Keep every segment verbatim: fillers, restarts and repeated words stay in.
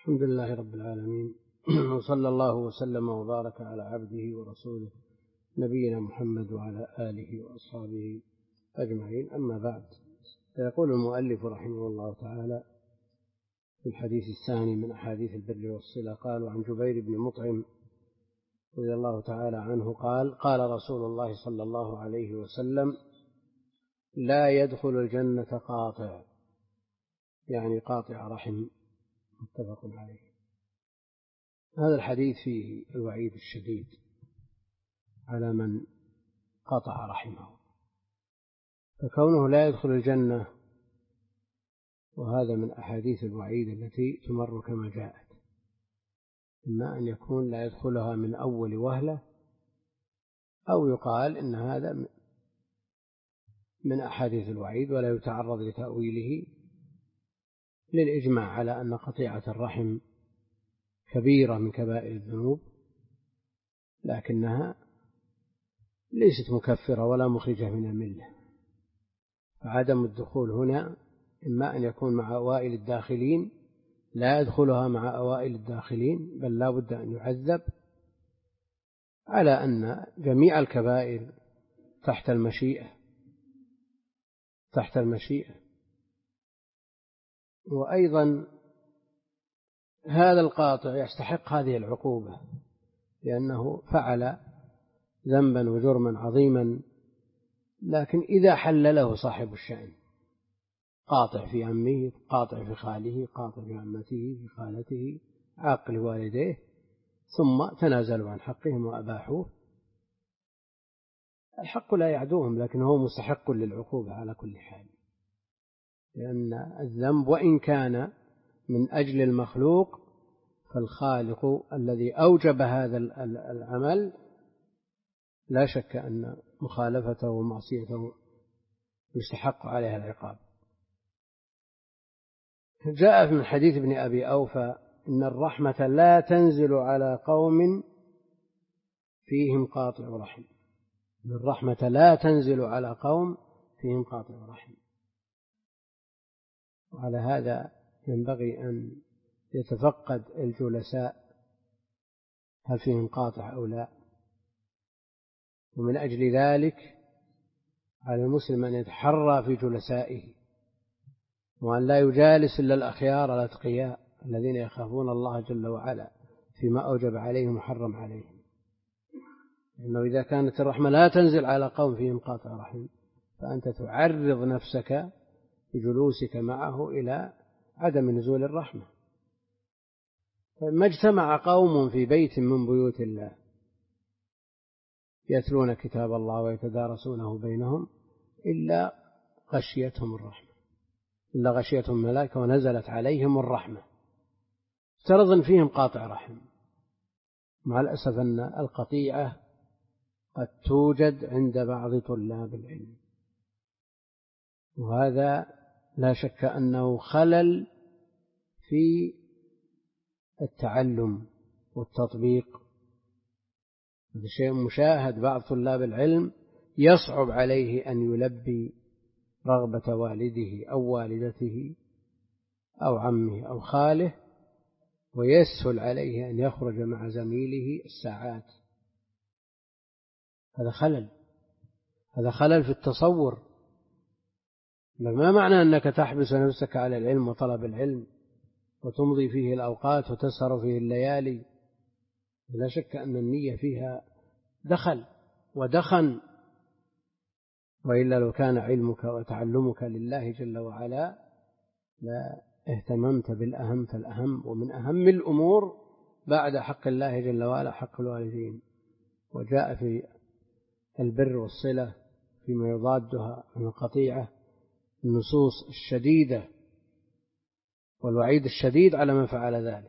الحمد لله رب العالمين، وصلى الله وسلم وبارك على عبده ورسوله نبينا محمد وعلى آله وأصحابه أجمعين. أما بعد، فيقول المؤلف رحمه الله تعالى في الحديث الثاني من أحاديث البر والصلة: قالوا عن جبير بن مطعم رضي الله تعالى عنه قال: قال رسول الله صلى الله عليه وسلم: لا يدخل الجنة قاطع، يعني قاطع رحم. متفق عليه. هذا الحديث فيه الوعيد الشديد على من قطع رحمه، فكونه لا يدخل الجنة، وهذا من أحاديث الوعيد التي تمر كما جاءت، إما أن يكون لا يدخلها من أول وهلة، أو يقال إن هذا من أحاديث الوعيد ولا يتعرض لتأويله، للإجماع على أن قطيعة الرحم كبيرة من كبائر الذنوب، لكنها ليست مكفرة ولا مخرجة من الملة. فعدم الدخول هنا إما أن يكون مع أوائل الداخلين، لا يدخلها مع أوائل الداخلين، بل لا بد أن يعذب، على أن جميع الكبائر تحت المشيئة تحت المشيئة وأيضا هذا القاطع يستحق هذه العقوبة، لأنه فعل ذنبا وجرما عظيما، لكن إذا حل له صاحب الشأن، قاطع في عمه، قاطع في خاله، قاطع في عمته، في خالته، عاق لوالديه، ثم تنازلوا عن حقهم وأباحوه، الحق لا يعدوهم، لكن هو مستحق للعقوبة على كل حال، لأن الذنب وإن كان من أجل المخلوق، فالخالق الذي أوجب هذا العمل لا شك أن مخالفته ومعصيته يستحق عليها العقاب. جاء من حديث ابن أبي أوفى: إن الرحمة لا تنزل على قوم فيهم قاطع رحم. إن الرحمة لا تنزل على قوم فيهم قاطع رحم. وعلى هذا ينبغي أن يتفقد الجلساء هل فيهم قاطع أو لا، ومن أجل ذلك على المسلم أن يتحرى في جلسائه، وأن لا يجالس إلا الأخيار الأتقياء الذين يخافون الله جل وعلا فيما أوجب عليهم وحرم عليهم. لأنه إذا كانت الرحمة لا تنزل على قوم فيهم قاطع رحم، فأنت تعرض نفسك بجلوسك معه إلى عدم نزول الرحمة. فما اجتمع قوم في بيت من بيوت الله يتلون كتاب الله ويتدارسونه بينهم إلا غشيتهم الرحمة إلا غشيتهم ملائكة ونزلت عليهم الرحمة. افترض فيهم قاطع رحم، مع الأسف أن القطيعة قد توجد عند بعض طلاب العلم، وهذا لا شك أنه خلل في التعلم والتطبيق. هذا شيء مشاهد، بعض طلاب العلم يصعب عليه أن يلبي رغبة والده أو والدته أو عمه أو خاله، ويسهل عليه أن يخرج مع زميله الساعات. هذا خلل هذا خلل في التصور. ما معنى أنك تحبس نفسك على العلم وطلب العلم وتمضي فيه الأوقات وتسهر فيه الليالي؟ لا شك أن النية فيها دخل ودخن، وإلا لو كان علمك وتعلمك لله جل وعلا لا اهتممت بالأهم فالأهم، ومن أهم الأمور بعد حق الله جل وعلا حق الوالدين. وجاء في البر والصلة فيما يضادها من القطيعة النصوص الشديدة والوعيد الشديد على من فعل ذلك.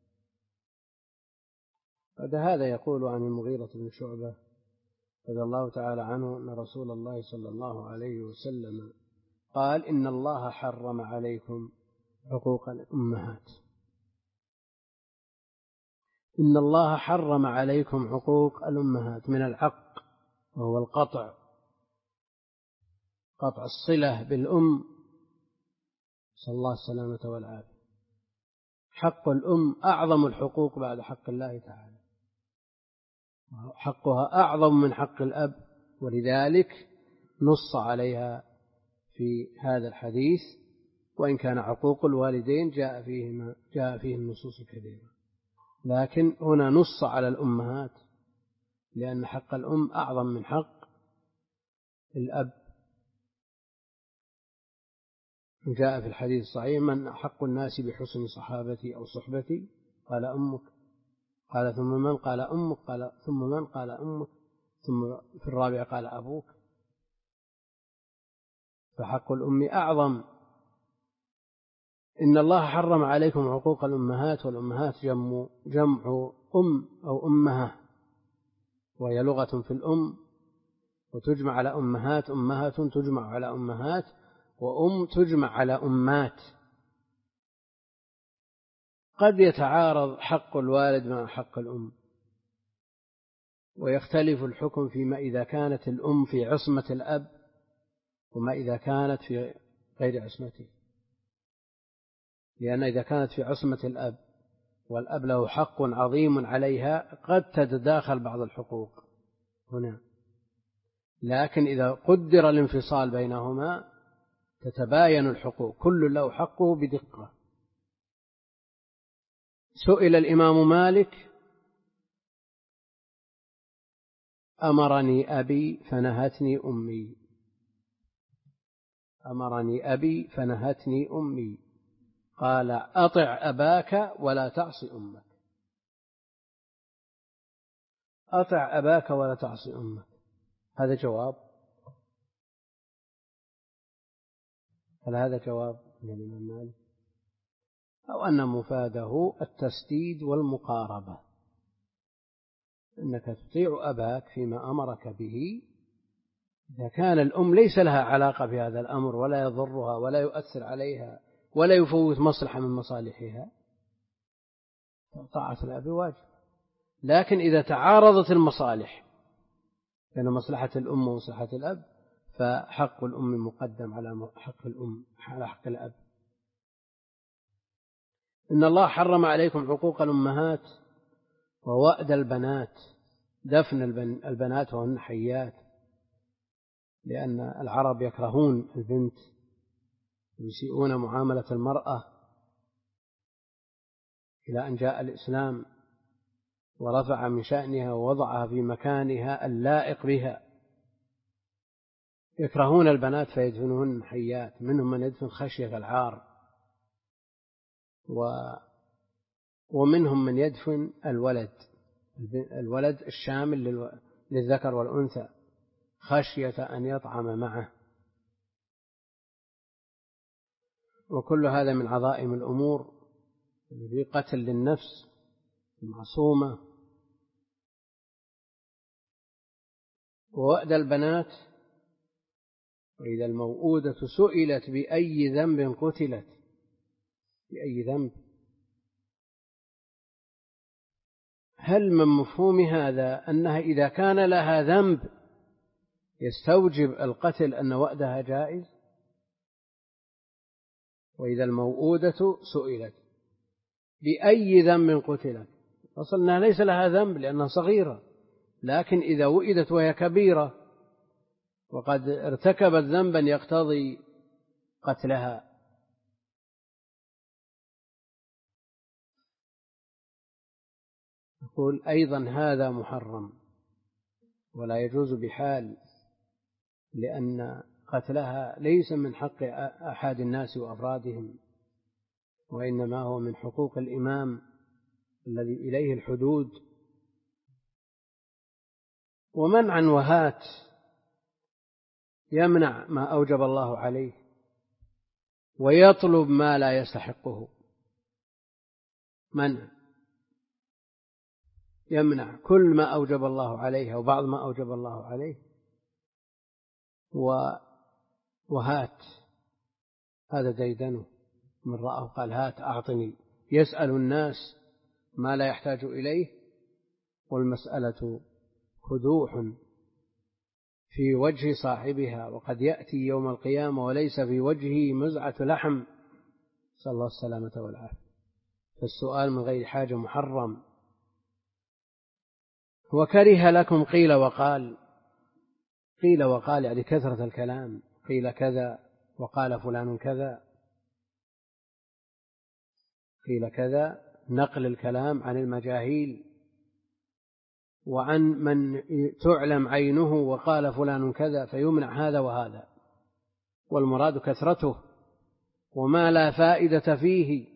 هذا يقول عن المغيرة بن شعبة رضي الله تعالى عنه أن رسول الله صلى الله عليه وسلم قال: إن الله حرم عليكم عقوق الأمهات إن الله حرم عليكم عقوق الأمهات من العق، وهو القطع، قطع الصلة بالأم، صلى الله السلامة والعافية. حق الأم أعظم الحقوق بعد حق الله تعالى، حقها أعظم من حق الأب، ولذلك نص عليها في هذا الحديث، وإن كان حقوق الوالدين جاء فيهما جاء فيه النصوص الكثيرة، لكن هنا نص على الأمهات لأن حق الأم أعظم من حق الأب. جاء في الحديث الصحيح: من أحق الناس بحسن صحابتي أو صحبتي؟ قال أمك. قال ثم من؟ قال أمك. قال ثم من؟ قال أمك. ثم في الرابع قال أبوك. فحق الأم أعظم. إن الله حرم عليكم حقوق الأمهات، والأمهات جمع, جمع أم أو أمها، وهي لغة في الأم، وتجمع على أمهات، أمهات تجمع على أمهات، وأم تجمع على أمات. قد يتعارض حق الوالد مع حق الأم، ويختلف الحكم فيما إذا كانت الأم في عصمة الأب وما إذا كانت في غير عصمته، لأن إذا كانت في عصمة الأب والأب له حق عظيم عليها قد تتداخل بعض الحقوق هنا، لكن إذا قدر الانفصال بينهما تتباين الحقوق، كل له حقه بدقة. سئل الإمام مالك: أمرني أبي فنهتني أمي، أمرني أبي فنهتني أمي، قال: أطع أباك ولا تعصي أمك. أطع أباك ولا تعصي أمك، هذا جواب؟ هل هذا جواب من الإمام مالك؟ أو أن مفاده التسديد والمقاربة، أنك تطيع أباك فيما أمرك به إذا كان الأم ليس لها علاقة بهذا الأمر ولا يضرها ولا يؤثر عليها ولا يفوت مصلحة من مصالحها، طاعة الأب واجب. لكن إذا تعارضت المصالح بين مصلحة الأم ومصلحة الأب فحق الأم مقدم على حق الأم على حق الأب. إن الله حرم عليكم حقوق الأمهات ووأد البنات، دفن البنات وهن حيات، لأن العرب يكرهون البنت ويسيئون معاملة المرأة، إلى أن جاء الإسلام ورفع من شأنها ووضعها في مكانها اللائق بها. يكرهون البنات فيدفنهن حيات، منهم من يدفن خشية العار، و ومنهم من يدفن الولد الولد الشامل للذكر والأنثى خشية أن يطعم معه. وكل هذا من عظائم الأمور، في قتل للنفس المعصومة. ووأد البنات: وإذا الموءودة سئلت بأي ذنب قتلت، بأي ذنب. هل من مفهوم هذا أنها إذا كان لها ذنب يستوجب القتل أن وأدها جائز؟ وإذا الموءودة سئلت بأي ذنب قتلت، أصل أنها ليس لها ذنب لأنها صغيرة، لكن إذا وئدت وهي كبيرة وقد ارتكبت ذنبا يقتضي قتلها. يقول أيضا هذا محرم ولا يجوز بحال، لأن قتلها ليس من حق أحد الناس وأفرادهم، وإنما هو من حقوق الإمام الذي إليه الحدود. ومنعا وهات يمنع ما أوجب الله عليه ويطلب ما لا يستحقه، منع يمنع كل ما أوجب الله عليه وبعض ما أوجب الله عليه. وهات هذا ديدنه، من رأى قال هات أعطني، يسأل الناس ما لا يحتاج إليه، والمسألة خدوع في وجه صاحبها، وقد يأتي يوم القيامة وليس في وجهه مزعة لحم، صلى الله السلامة والعافية. فالسؤال من غير حاجة محرم. وكره لكم قيل وقال. قيل وقال يعني كثرة الكلام، قيل كذا وقال فلان كذا، قيل كذا نقل الكلام عن المجاهيل وعن من تعلم عينه وقال فلان كذا، فيمنع هذا وهذا، والمراد كثرته وما لا فائدة فيه.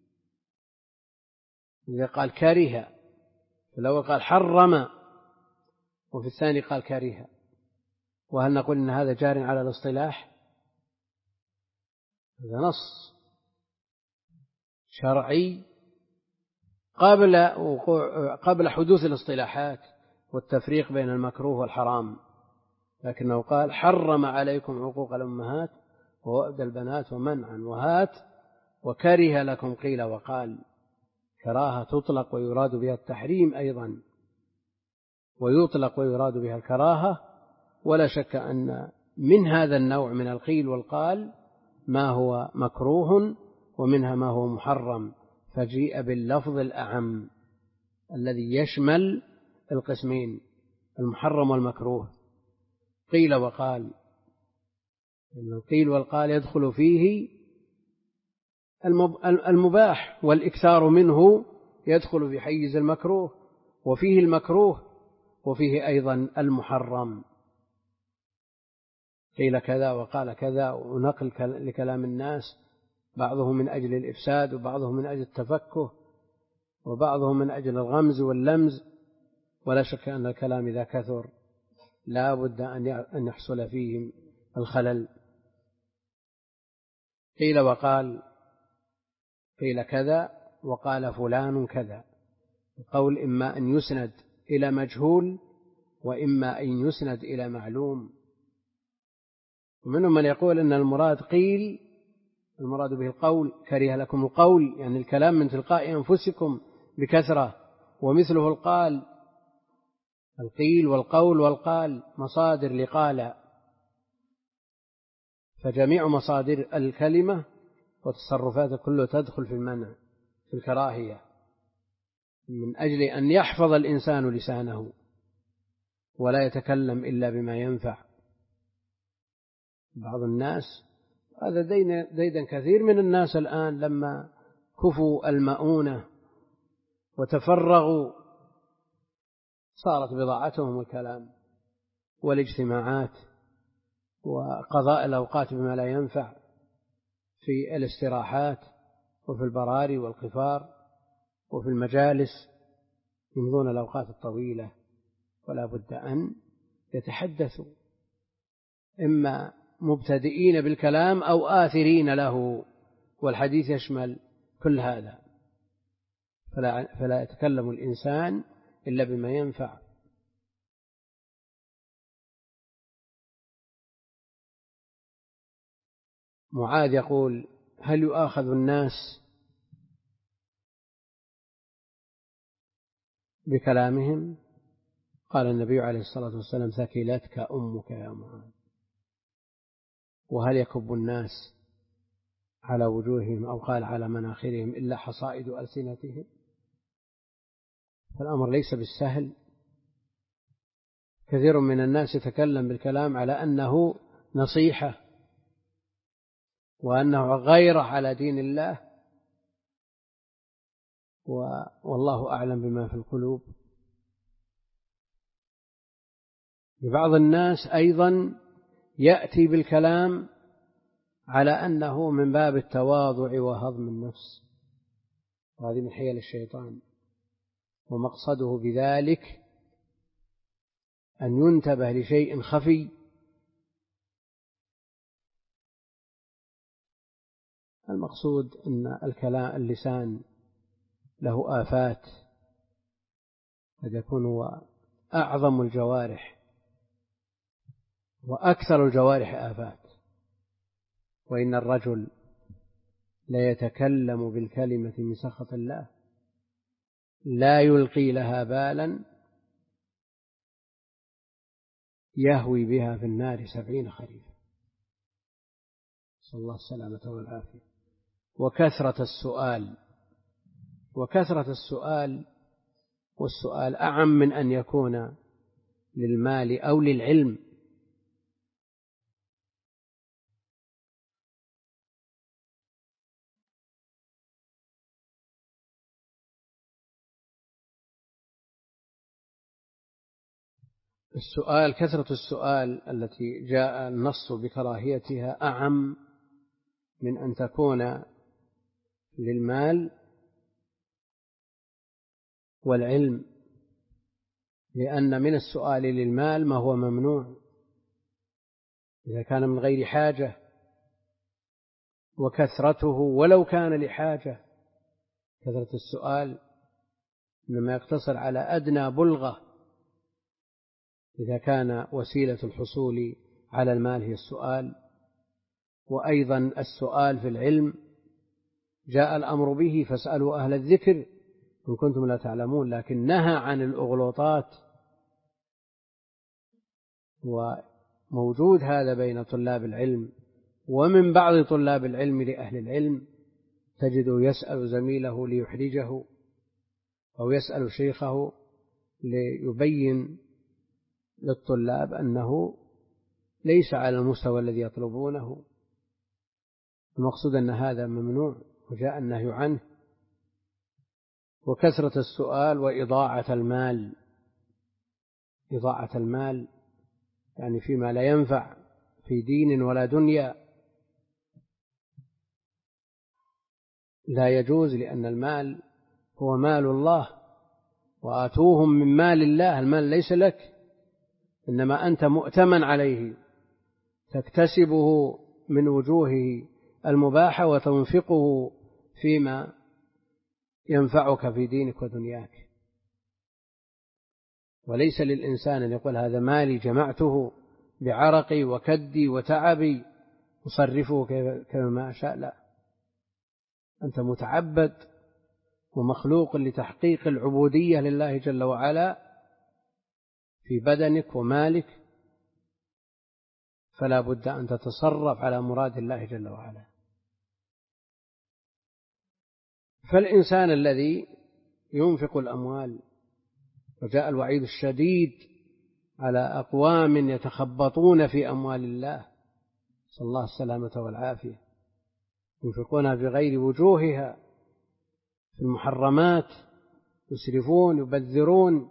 إذا قال كره، فالأول قال حرم وفي الثاني قال كره، وهل نقول إن هذا جار على الاصطلاح؟ هذا نص شرعي قبل قبل حدوث الاصطلاحات والتفريق بين المكروه والحرام، لكنه قال حرم عليكم عقوق الأمهات ووأد البنات ومنعا وهات وكره لكم قيل وقال. كراهة تطلق ويراد بها التحريم أيضا، ويطلق ويراد بها الكراهة، ولا شك أن من هذا النوع من القيل والقال ما هو مكروه ومنها ما هو محرم، فجيء باللفظ الأعم الذي يشمل القسمين المحرم والمكروه. قيل وقال، القيل والقال يدخل فيه المباح، والإكثار منه يدخل في حيز المكروه، وفيه المكروه وفيه أيضا المحرم. قيل كذا وقال كذا، ونقل لكلام الناس، بعضه من أجل الإفساد وبعضه من أجل التفكه وبعضه من أجل الغمز واللمز، ولا شك أن الكلام إذا كثر لا بد أن يحصل فيه الخلل. قيل وقال، قيل كذا وقال فلان كذا، القول إما أن يسند إلى مجهول وإما أن يسند إلى معلوم. ومنهم من يقول أن المراد قيل، المراد به القول، كره لكم القول يعني الكلام من تلقاء أنفسكم بكثرة، ومثله القال. القيل والقول والقال مصادر لقال، فجميع مصادر الكلمة وتصرفات كله تدخل في المنع في الكراهية، من أجل أن يحفظ الإنسان لسانه ولا يتكلم إلا بما ينفع. بعض الناس، هذا ديدا كثير من الناس الآن لما كفوا المؤونة وتفرغوا صارت بضاعتهم الكلام والاجتماعات وقضاء الأوقات بما لا ينفع في الاستراحات وفي البراري والقفار وفي المجالس يمضون الأوقات الطويلة، ولا بد أن يتحدثوا إما مبتدئين بالكلام أو آثرين له، والحديث يشمل كل هذا، فلا, فلا يتكلم الإنسان إلا بما ينفع. معاذ يقول هل يؤاخذ الناس بكلامهم؟ قال النبي عليه الصلاة والسلام ثكلتك أمك يا معاذ. وهل يكب الناس على وجوههم أو قال على مناخرهم إلا حصائد ألسنتهم؟ فالأمر ليس بالسهل. كثير من الناس يتكلم بالكلام على أنه نصيحة وأنه غيرة على دين الله، والله أعلم بما في القلوب. لبعض الناس أيضا يأتي بالكلام على أنه من باب التواضع وهضم النفس، وهذه من حيل الشيطان، ومقصده بذلك أن ينتبه لشيء خفي المقصود أن الكلام اللسان له آفات، قد يكون هو أعظم الجوارح وأكثر الجوارح آفات. وإن الرجل لا يتكلم بالكلمة من سخط الله لا يلقي لها بالا يهوي بها في النار سبعين خريفا، صلى الله السلامة والعافية. وكثرة السؤال وكثرة السؤال، والسؤال أعم من أن يكون للمال أو للعلم. السؤال، كثرة السؤال التي جاء النص بكراهيتها أعم من أن تكون للمال والعلم، لأن من السؤال للمال ما هو ممنوع إذا كان من غير حاجة، وكثرته ولو كان لحاجة، كثرة السؤال إنما يقتصر على أدنى بلغة إذا كان وسيلة الحصول على المال هي السؤال. وأيضا السؤال في العلم جاء الأمر به فاسألوا أهل الذكر إن كنتم لا تعلمون، لكن نهى عن الأغلوطات، وموجود هذا بين طلاب العلم. ومن بعض طلاب العلم لأهل العلم تجده يسأل زميله ليحرجه، أو يسأل شيخه ليبين للطلاب أنه ليس على المستوى الذي يطلبونه. المقصود أن هذا ممنوع وجاء النهي عنه. وكثرة السؤال وإضاعة المال، إضاعة المال يعني فيما لا ينفع في دين ولا دنيا، لا يجوز، لأن المال هو مال الله، وآتوهم من مال الله، المال ليس لك، إنما أنت مؤتمن عليه تكتسبه من وجوهه المباحة وتنفقه فيما ينفعك في دينك ودنياك. وليس للإنسان أن يقول هذا مالي جمعته بعرقي وكدي وتعبي أصرفه كما أشاء، لا، أنت متعبد ومخلوق لتحقيق العبودية لله جل وعلا في بدنك ومالك، فلا بد أن تتصرف على مراد الله جل وعلا. فالإنسان الذي ينفق الأموال، وجاء الوعيد الشديد على أقوام يتخبطون في أموال الله، صلى الله السلامة والعافية، ينفقونها بغير وجوهها في المحرمات، يسرفون يبذرون،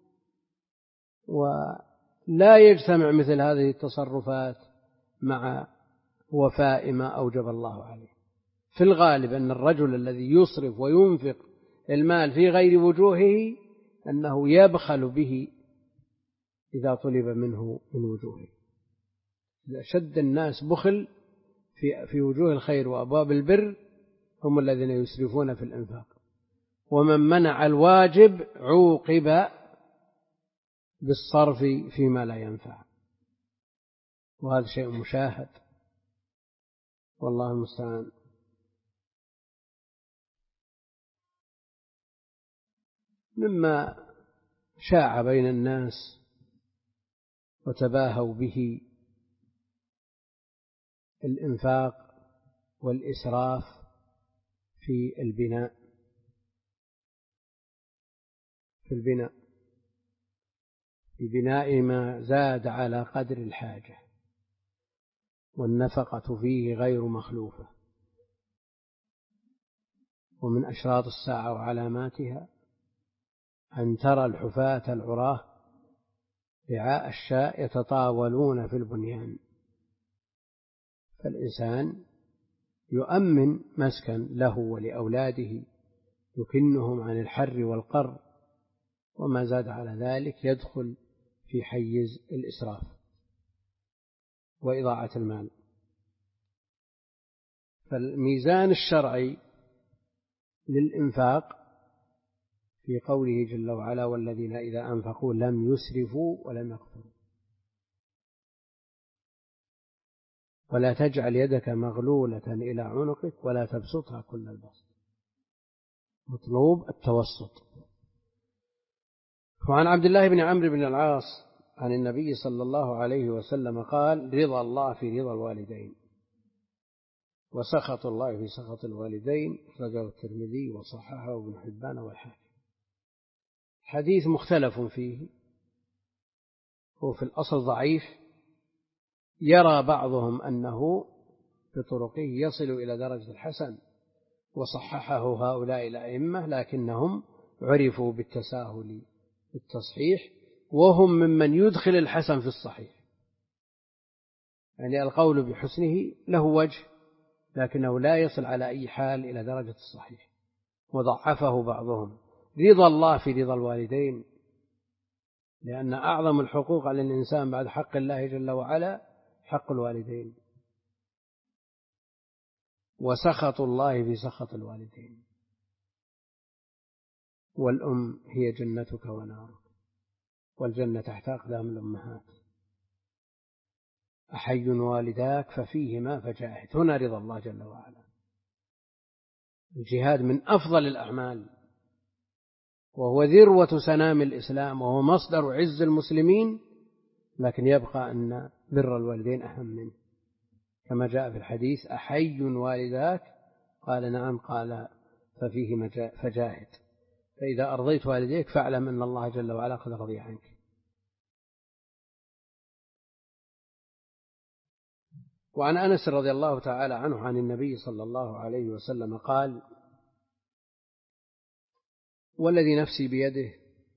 ولا يجتمع مثل هذه التصرفات مع وفاء ما أوجب الله عليه. في الغالب أن الرجل الذي يصرف وينفق المال في غير وجوهه أنه يبخل به إذا طلب منه من وجوهه. أشد الناس بخل في في وجوه الخير وأبواب البر هم الذين يسرفون في الإنفاق، ومن منع الواجب عوقب بالصرف فيما لا ينفع، وهذا شيء مشاهد، والله المستعان. مما شاع بين الناس وتباهوا به الإنفاق والإسراف في البناء في البناء في بناء ما زاد على قدر الحاجة، والنفقة فيه غير مخلوفة. ومن أشراط الساعة وعلاماتها أن ترى الحفاة العراة رعاء الشاء يتطاولون في البنيان، فالإنسان يؤمن مسكن له ولأولاده يكنهم عن الحر والقر، وما زاد على ذلك يدخل في حيز الإسراف وإضاعة المال. فالميزان الشرعي للإنفاق في قوله جل وعلا والذين إذا أنفقوا لم يسرفوا ولم يقتروا. ولا تجعل يدك مغلولة إلى عنقك ولا تبسطها كل البسط، مطلوب التوسط. وعن عبد الله بن عمرو بن العاص عن النبي صلى الله عليه وسلم قال رضا الله في رضا الوالدين وسخط الله في سخط الوالدين أخرجه الترمذي وصححه ابن حبان والحاكم. حديث مختلف فيه، هو في الأصل ضعيف، يرى بعضهم أنه بطرقه يصل إلى درجة الحسن وصححه هؤلاء الأئمة، لكنهم عرفوا بالتساهل بالتصحيح، وهم ممن يدخل الحسن في الصحيح، يعني القول بحسنه له وجه لكنه لا يصل على أي حال إلى درجة الصحيح، وضعفه بعضهم. رضا الله في رضا الوالدين، لأن أعظم الحقوق على الإنسان بعد حق الله جل وعلا حق الوالدين، وسخط الله في سخط الوالدين. والأم هي جنتك ونارك، والجنة تحت أقدام الأمهات. أحي والداك ففيهما فجاهد، هنا رضا الله جل وعلا. الجهاد من أفضل الأعمال، وهو ذروة سنام الإسلام، وهو مصدر عز المسلمين، لكن يبقى أن بر الوالدين أهم منه، كما جاء في الحديث: أحي والداك؟ قال نعم، قال ففيه فجاهد. فإذا أرضيت والديك فاعلم أن الله جل وعلا قد رضي عنك. وعن أنس رضي الله تعالى عنه عن النبي صلى الله عليه وسلم قال: والذي نفسي بيده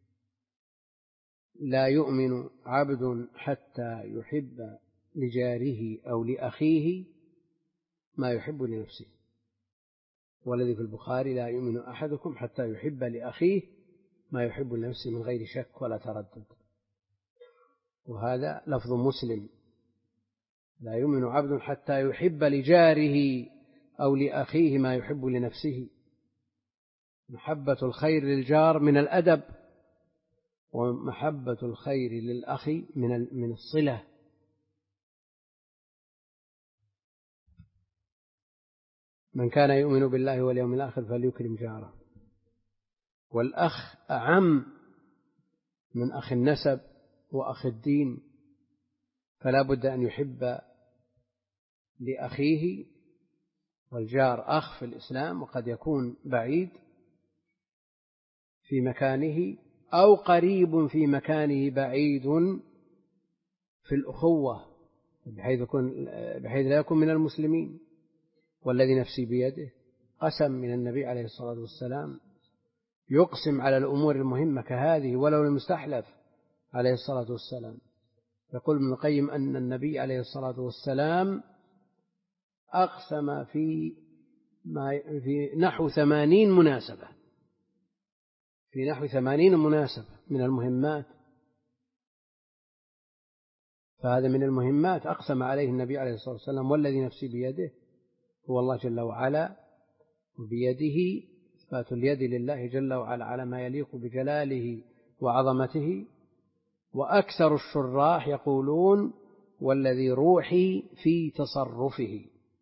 لا يؤمن عبد حتى يحب لجاره أو لأخيه ما يحب لنفسه. والذي في البخاري: لا يؤمن أحدكم حتى يحب لأخيه ما يحب لنفسه من غير شك ولا تردد. وهذا لفظ مسلم: لا يؤمن عبد حتى يحب لجاره أو لأخيه ما يحب لنفسه. محبة الخير للجار من الأدب، ومحبة الخير للأخ من من الصلة. من كان يؤمن بالله واليوم الآخر فليكرم جاره. والأخ أعم من أخ النسب وأخ الدين، فلا بد أن يحب لأخيه. والجار أخ في الإسلام، وقد يكون بعيد في مكانه أو قريب في مكانه بعيد في الأخوة، بحيث, يكون بحيث لا يكون من المسلمين. والذي نفسي بيده قسم من النبي عليه الصلاة والسلام، يقسم على الأمور المهمة كهذه ولو المستحلف عليه الصلاة والسلام. يقول ابن القيم أن النبي عليه الصلاة والسلام أقسم في, ما في نحو ثمانين مناسبة في نحو ثمانين مناسبة من المهمات. فهذا من المهمات أقسم عليه النبي عليه الصلاة والسلام: والذي نفسي بيده. هو الله جل وعلا، وبيده إثبات اليد لله جل وعلا على ما يليق بجلاله وعظمته. وأكثر الشراح يقولون: والذي روحي في تصرفه.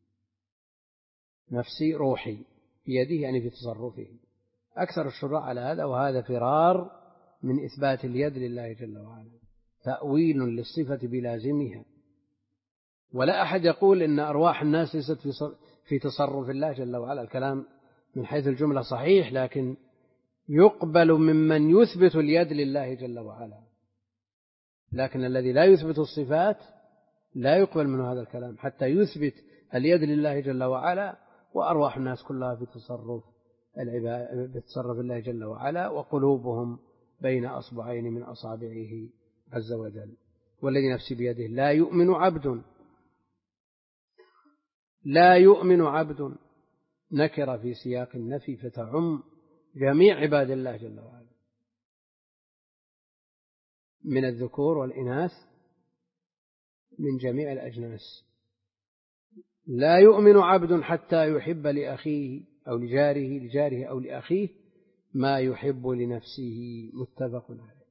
نفسي روحي بيده يعني في تصرفه. أكثر الشراح على هذا، وهذا فرار من إثبات اليد لله جل وعلا، تأويل للصفة بلازمها. ولا أحد يقول إن أرواح الناس ليست في تصرف الله جل وعلا. الكلام من حيث الجملة صحيح، لكن يقبل ممن يثبت اليد لله جل وعلا، لكن الذي لا يثبت الصفات لا يقبل منه هذا الكلام حتى يثبت اليد لله جل وعلا. وأرواح الناس كلها في تصرف العباد بتصرف الله جل وعلا، وقلوبهم بين أصبعين من أصابعه عز وجل. والذي نفسي بيده لا يؤمن عبد لا يؤمن عبد نكر في سياق النفي فتعم جميع عباد الله جل وعلا من الذكور والإناث من جميع الأجناس. لا يؤمن عبد حتى يحب لأخيه أو لجاره لجاره أو لأخيه ما يحب لنفسه. متفق عليه.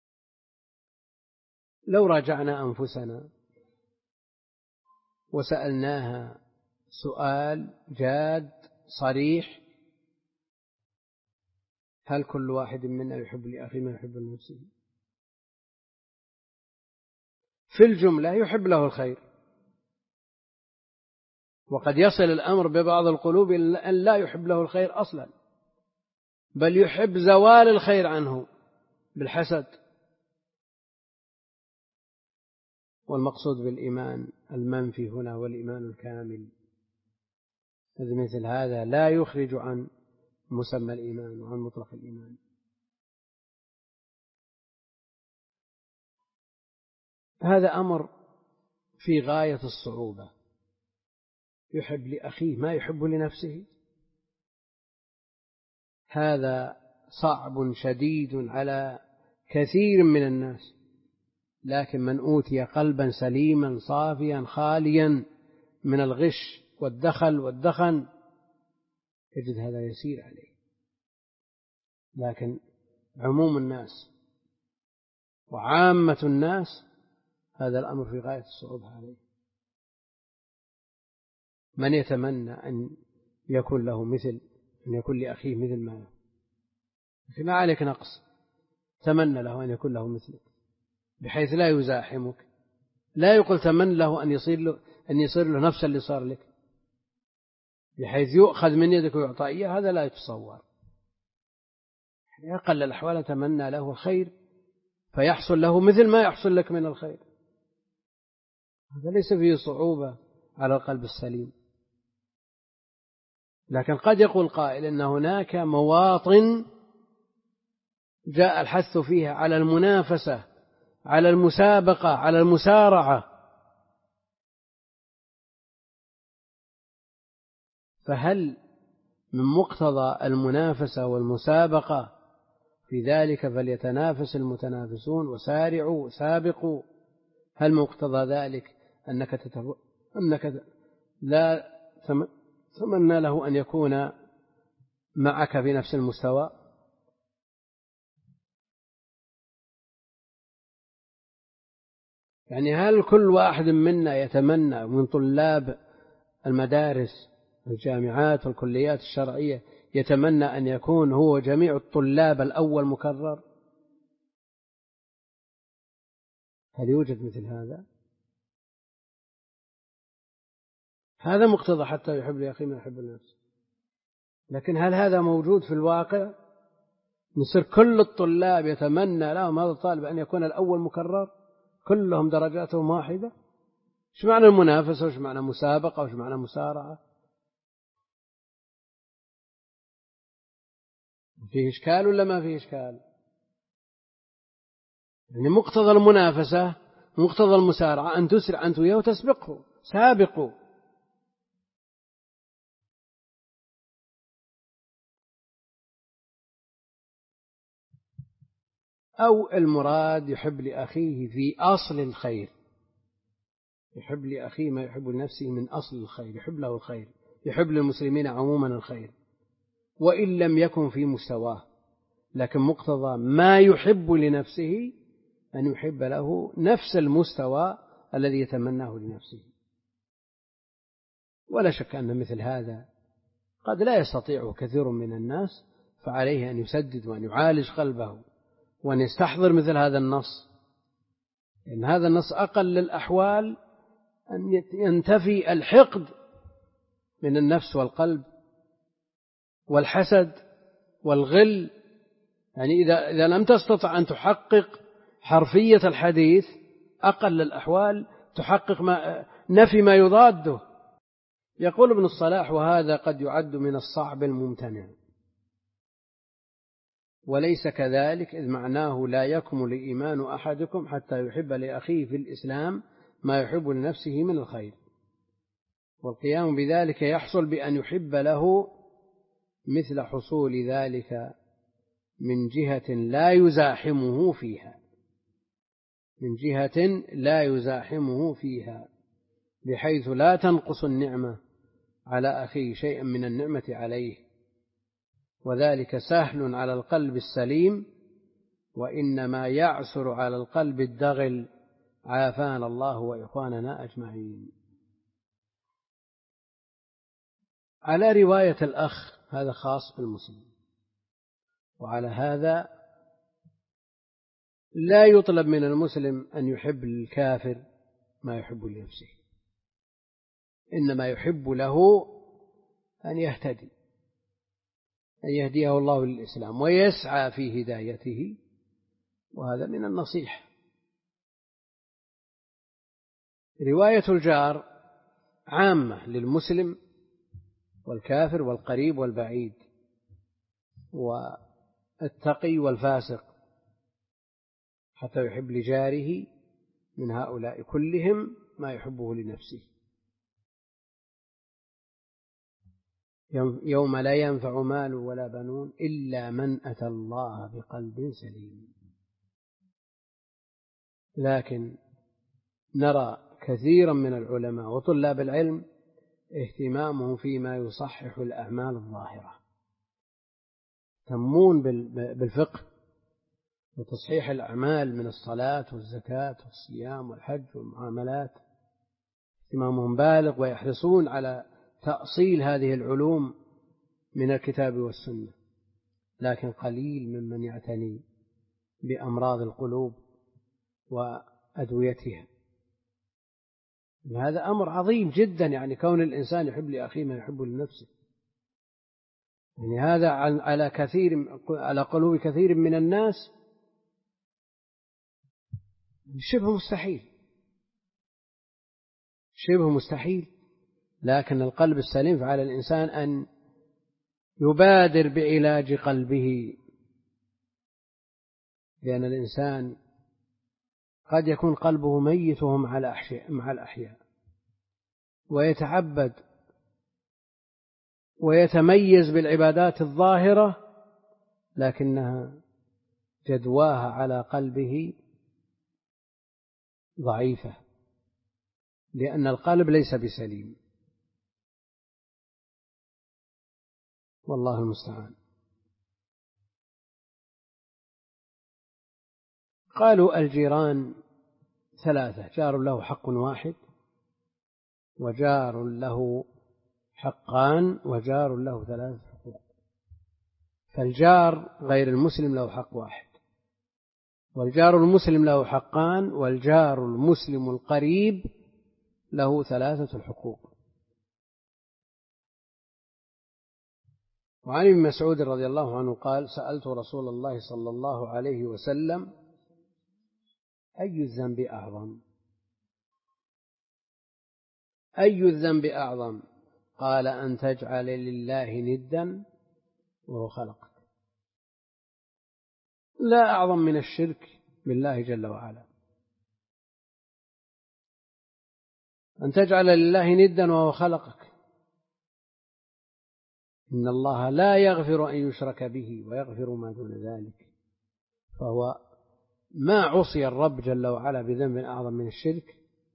لو راجعنا أنفسنا وسألناها سؤال جاد صريح: هل كل واحد منا يحب لأخيه ما يحب لنفسه؟ في الجملة يحب له الخير، وقد يصل الأمر ببعض القلوب أن لا يحب له الخير أصلا، بل يحب زوال الخير عنه بالحسد. والمقصود بالإيمان المنفي هنا والإيمان الكامل، إذ مثل هذا لا يخرج عن مسمى الإيمان وعن مطلق الإيمان. هذا أمر في غاية الصعوبة، يحب لأخيه ما يحب لنفسه، هذا صعب شديد على كثير من الناس، لكن من أوتي قلبا سليما صافيا خاليا من الغش والدخل والدخن يجد هذا يسير عليه. لكن عموم الناس وعامة الناس هذا الأمر في غاية الصعوبة عليه. من يتمنى أن يكون له مثل أن يكون لأخيه مثل ما له، لكن ما عليك نقص، تمنى له أن يكون له مثلك بحيث لا يزاحمك، لا يقول تمنى له أن يصير له أن يصير له نفس اللي صار لك بحيث يؤخذ من يدك ويعطى إياه، هذا لا يتصور. يعني أقل الأحوال تمنى له الخير فيحصل له مثل ما يحصل لك من الخير، هذا ليس فيه صعوبة على القلب السليم. لكن قد يقول قائل إن هناك مواطن جاء الحث فيها على المنافسة، على المسابقة، على المسارعة، فهل من مقتضى المنافسة والمسابقة في ذلك فليتنافس المتنافسون وسارعوا سابقوا، هل مقتضى ذلك أنك, تتف... أنك لا تمنى له أن يكون معك في نفس المستوى؟ يعني هل كل واحد منا يتمنى من طلاب المدارس الجامعات والكليات الشرعية يتمنى أن يكون هو جميع الطلاب الأول مكرر؟ هل يوجد مثل هذا؟ هذا مقتضى حتى يحب لأخيه ما يحب لنفسه. لكن هل هذا موجود في الواقع؟ نصير كل الطلاب يتمنى لهم هذا الطالب أن يكون الأول مكرر، كلهم درجاتهم واحدة؟ إيش معنى المنافسة وإيش معنى مسابقة وإيش معنى مسارعة؟ فيه إشكال ولا ما فيه إشكال؟ يعني مقتضى المنافسة مقتضى المسارعة أن تسرع أنت وياه وتسبقه، سابقوا. أو المراد يحب لأخيه في أصل الخير، يحب لأخيه ما يحب لنفسه من أصل الخير، يحب له الخير، يحب للمسلمين عموما الخير وإن لم يكن في مستواه، لكن مقتضى ما يحب لنفسه أن يحب له نفس المستوى الذي يتمناه لنفسه. ولا شك أن مثل هذا قد لا يستطيعه كثير من الناس، فعليه أن يسدد وأن يعالج قلبه وأن يستحضر مثل هذا النص، لأن هذا النص أقل الأحوال أن ينتفي الحقد من النفس والقلب والحسد والغل. يعني إذا, إذا لم تستطع أن تحقق حرفية الحديث أقل الأحوال تحقق ما نفي ما يضاده. يقول ابن الصلاح: وهذا قد يعد من الصعب الممتنع، وليس كذلك، إذ معناه لا يكمل إيمان أحدكم حتى يحب لأخيه في الإسلام ما يحب لنفسه من الخير، والقيام بذلك يحصل بأن يحب له مثل حصول ذلك من جهة لا يزاحمه فيها من جهة لا يزاحمه فيها بحيث لا تنقص النعمة على أخيه شيئا من النعمة عليه، وذلك سهل على القلب السليم، وإنما يعسر على القلب الدغل، عافانا الله وإخواننا أجمعين. على رواية الأخ هذا خاص بالمسلم، وعلى هذا لا يطلب من المسلم أن يحب الكافر ما يحب لنفسه، إنما يحب له أن يهتدي، أن يهديه الله للإسلام ويسعى في هدايته، وهذا من النصيحة. رواية الجار عامة للمسلم والكافر والقريب والبعيد والتقي والفاسق، حتى يحب لجاره من هؤلاء كلهم ما يحبه لنفسه. يوم لا ينفع مال ولا بنون إلا من أتى الله بقلب سليم. لكن نرى كثيرا من العلماء وطلاب العلم اهتمامهم فيما يصحح الأعمال الظاهرة، يهتمون بالفقه وتصحيح الأعمال من الصلاة والزكاة والصيام والحج والمعاملات، اهتمامهم بالغ، ويحرصون على تأصيل هذه العلوم من الكتاب والسنة. لكن قليل ممن يعتني بأمراض القلوب وأدويتها. هذا أمر عظيم جدا، يعني كون الإنسان يحب لأخيه ما يحب لنفسه، يعني هذا على كثير على قلوب كثير من الناس شبه مستحيل، شبه مستحيل. لكن القلب السليم فعلى الإنسان أن يبادر بعلاج قلبه، لأن الإنسان قد يكون قلبه ميت وهو مع الأحياء، ويتعبد ويتميز بالعبادات الظاهرة، لكنها جدواها على قلبه ضعيفة، لأن القلب ليس بسليم، والله المستعان. قالوا الجيران ثلاثة: جار له حق واحد، وجار له حقان، وجار له ثلاثة حقوق. فالجار غير المسلم له حق واحد، والجار المسلم له حقان، والجار المسلم القريب له ثلاثة الحقوق. وعن ابن مسعود رضي الله عنه قال: سألت رسول الله صلى الله عليه وسلم: أي الذنب أعظم؟ أي الذنب أعظم؟ قال: أن تجعل لله ندا وهو خلقك. لا أعظم من الشرك بالله جل وعلا، أن تجعل لله ندا وهو خلقك. إن الله لا يغفر أن يشرك به ويغفر ما دون ذلك، فهو ما عصي الرب جل وعلا بذنب أعظم من الشرك.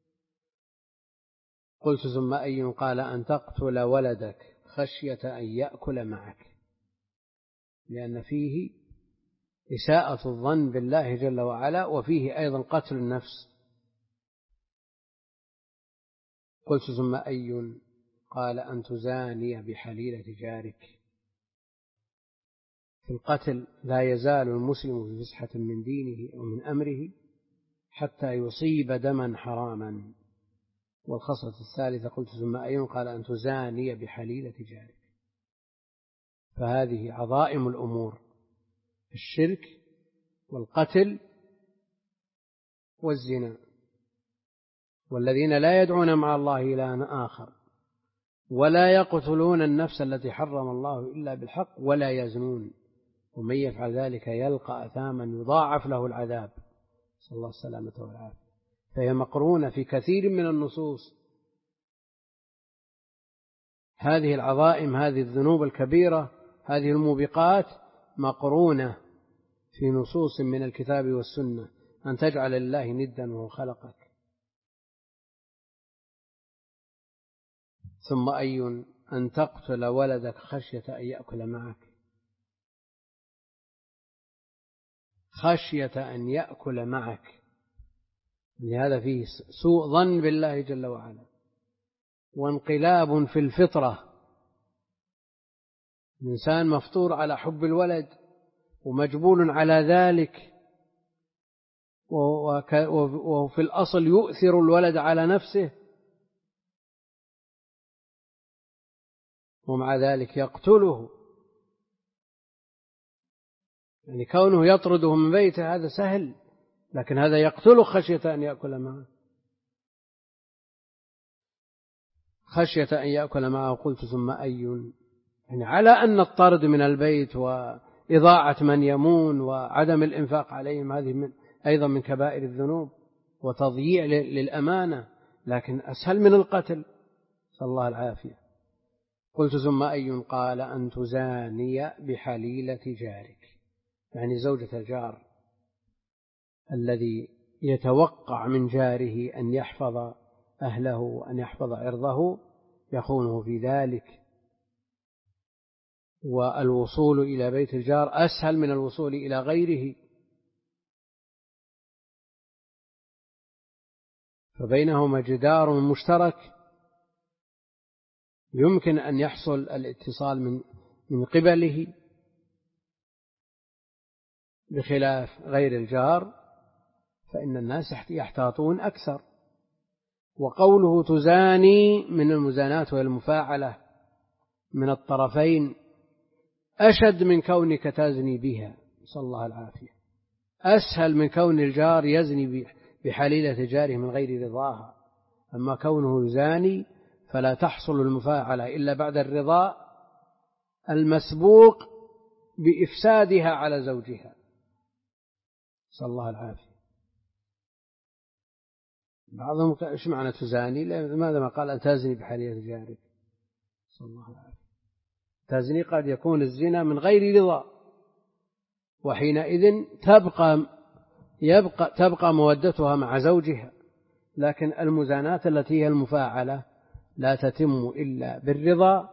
قلت: ثم أي؟ قال: أن تقتل ولدك خشية أن يأكل معك، لأن فيه إساءة الظن بالله جل وعلا، وفيه أيضا قتل النفس. قلت: ثم أي؟ قال: أن تزاني بحليلة جارك. في القتل لا يزال المسلم في فسحة من دينه أو من أمره حتى يصيب دما حراما. والخصلة الثالثة: قلت: ثم أي؟ قال: أن تزاني بحليلة جارك. فهذه عظائم الأمور: الشرك والقتل والزنا. والذين لا يدعون مع الله إلها آخر، ولا يقتلون النفس التي حرم الله إلا بالحق، ولا يزنون، ومن يفعل ذلك يلقى أثاما يضاعف له العذاب، صلى الله السلامة والعافية. فهي مقرونة في كثير من النصوص، هذه العظائم، هذه الذنوب الكبيرة، هذه الموبقات مقرونة في نصوص من الكتاب والسنة. أن تجعل لله ندا وهو خلقك. ثم أي؟ أن تقتل ولدك خشية أن يأكل معك، خشية أن يأكل معك. لهذا فيه سوء ظن بالله جل وعلا، وانقلاب في الفطرة. الإنسان مفطور على حب الولد ومجبول على ذلك، وفي الأصل يؤثر الولد على نفسه، ومع ذلك يقتله، يعني كونه يطرده من بيته هذا سهل، لكن هذا يقتله خشية أن يأكل معه، خشية أن يأكل معه. قلت ثم أي، يعني على أن الطرد من البيت وإضاعة من يمون وعدم الإنفاق عليهم هذه من أيضا من كبائر الذنوب وتضييع للأمانة، لكن أسهل من القتل، صلى الله العافية. قلت ثم أي، قال أن تزاني بحليلة جارك، يعني زوجة الجار الذي يتوقع من جاره أن يحفظ أهله وأن يحفظ عرضه يخونه في ذلك، والوصول إلى بيت الجار أسهل من الوصول إلى غيره، فبينهما جدار مشترك يمكن أن يحصل الاتصال من من قبله، بخلاف غير الجار فإن الناس يحتاطون أكثر. وقوله تزاني من المزانات والمفاعلة من الطرفين أشد من كونك تزني بها، صلى الله العافية، أسهل من كون الجار يزني بحليلة جاره من غير رضاها. أما كونه يزاني فلا تحصل المفاعلة إلا بعد الرضا المسبوق بإفسادها على زوجها، صلى الله العافية. بعضهم إيش معنى تزاني؟ لماذا ما قال أن تزني بحليلة جارك، صلى الله العافية. تزني قد يكون الزنا من غير رضا، وحينئذ تبقى يبقى تبقى مودتها مع زوجها، لكن المزانات التي هي المفاعلة لا تتم إلا بالرضا،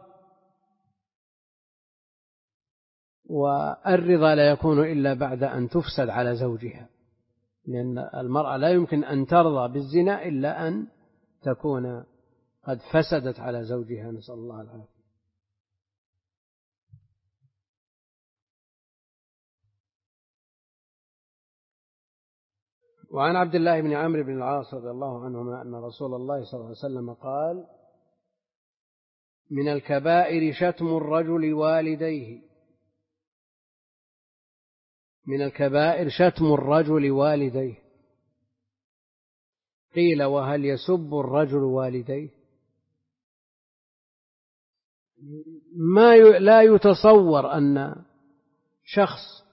والرضا لا يكون إلا بعد أن تفسد على زوجها، لأن المرأة لا يمكن أن ترضى بالزنا إلا أن تكون قد فسدت على زوجها، نسأل الله العافية. وعن عبد الله بن عمرو بن العاص رضي الله عنهما أن رسول الله صلى الله عليه وسلم قال: من الكبائر شتم الرجل والديه، من الكبائر شتم الرجل والديه. قيل: وهل يسب الرجل والديه؟ ما ي... لا يتصور أن شخص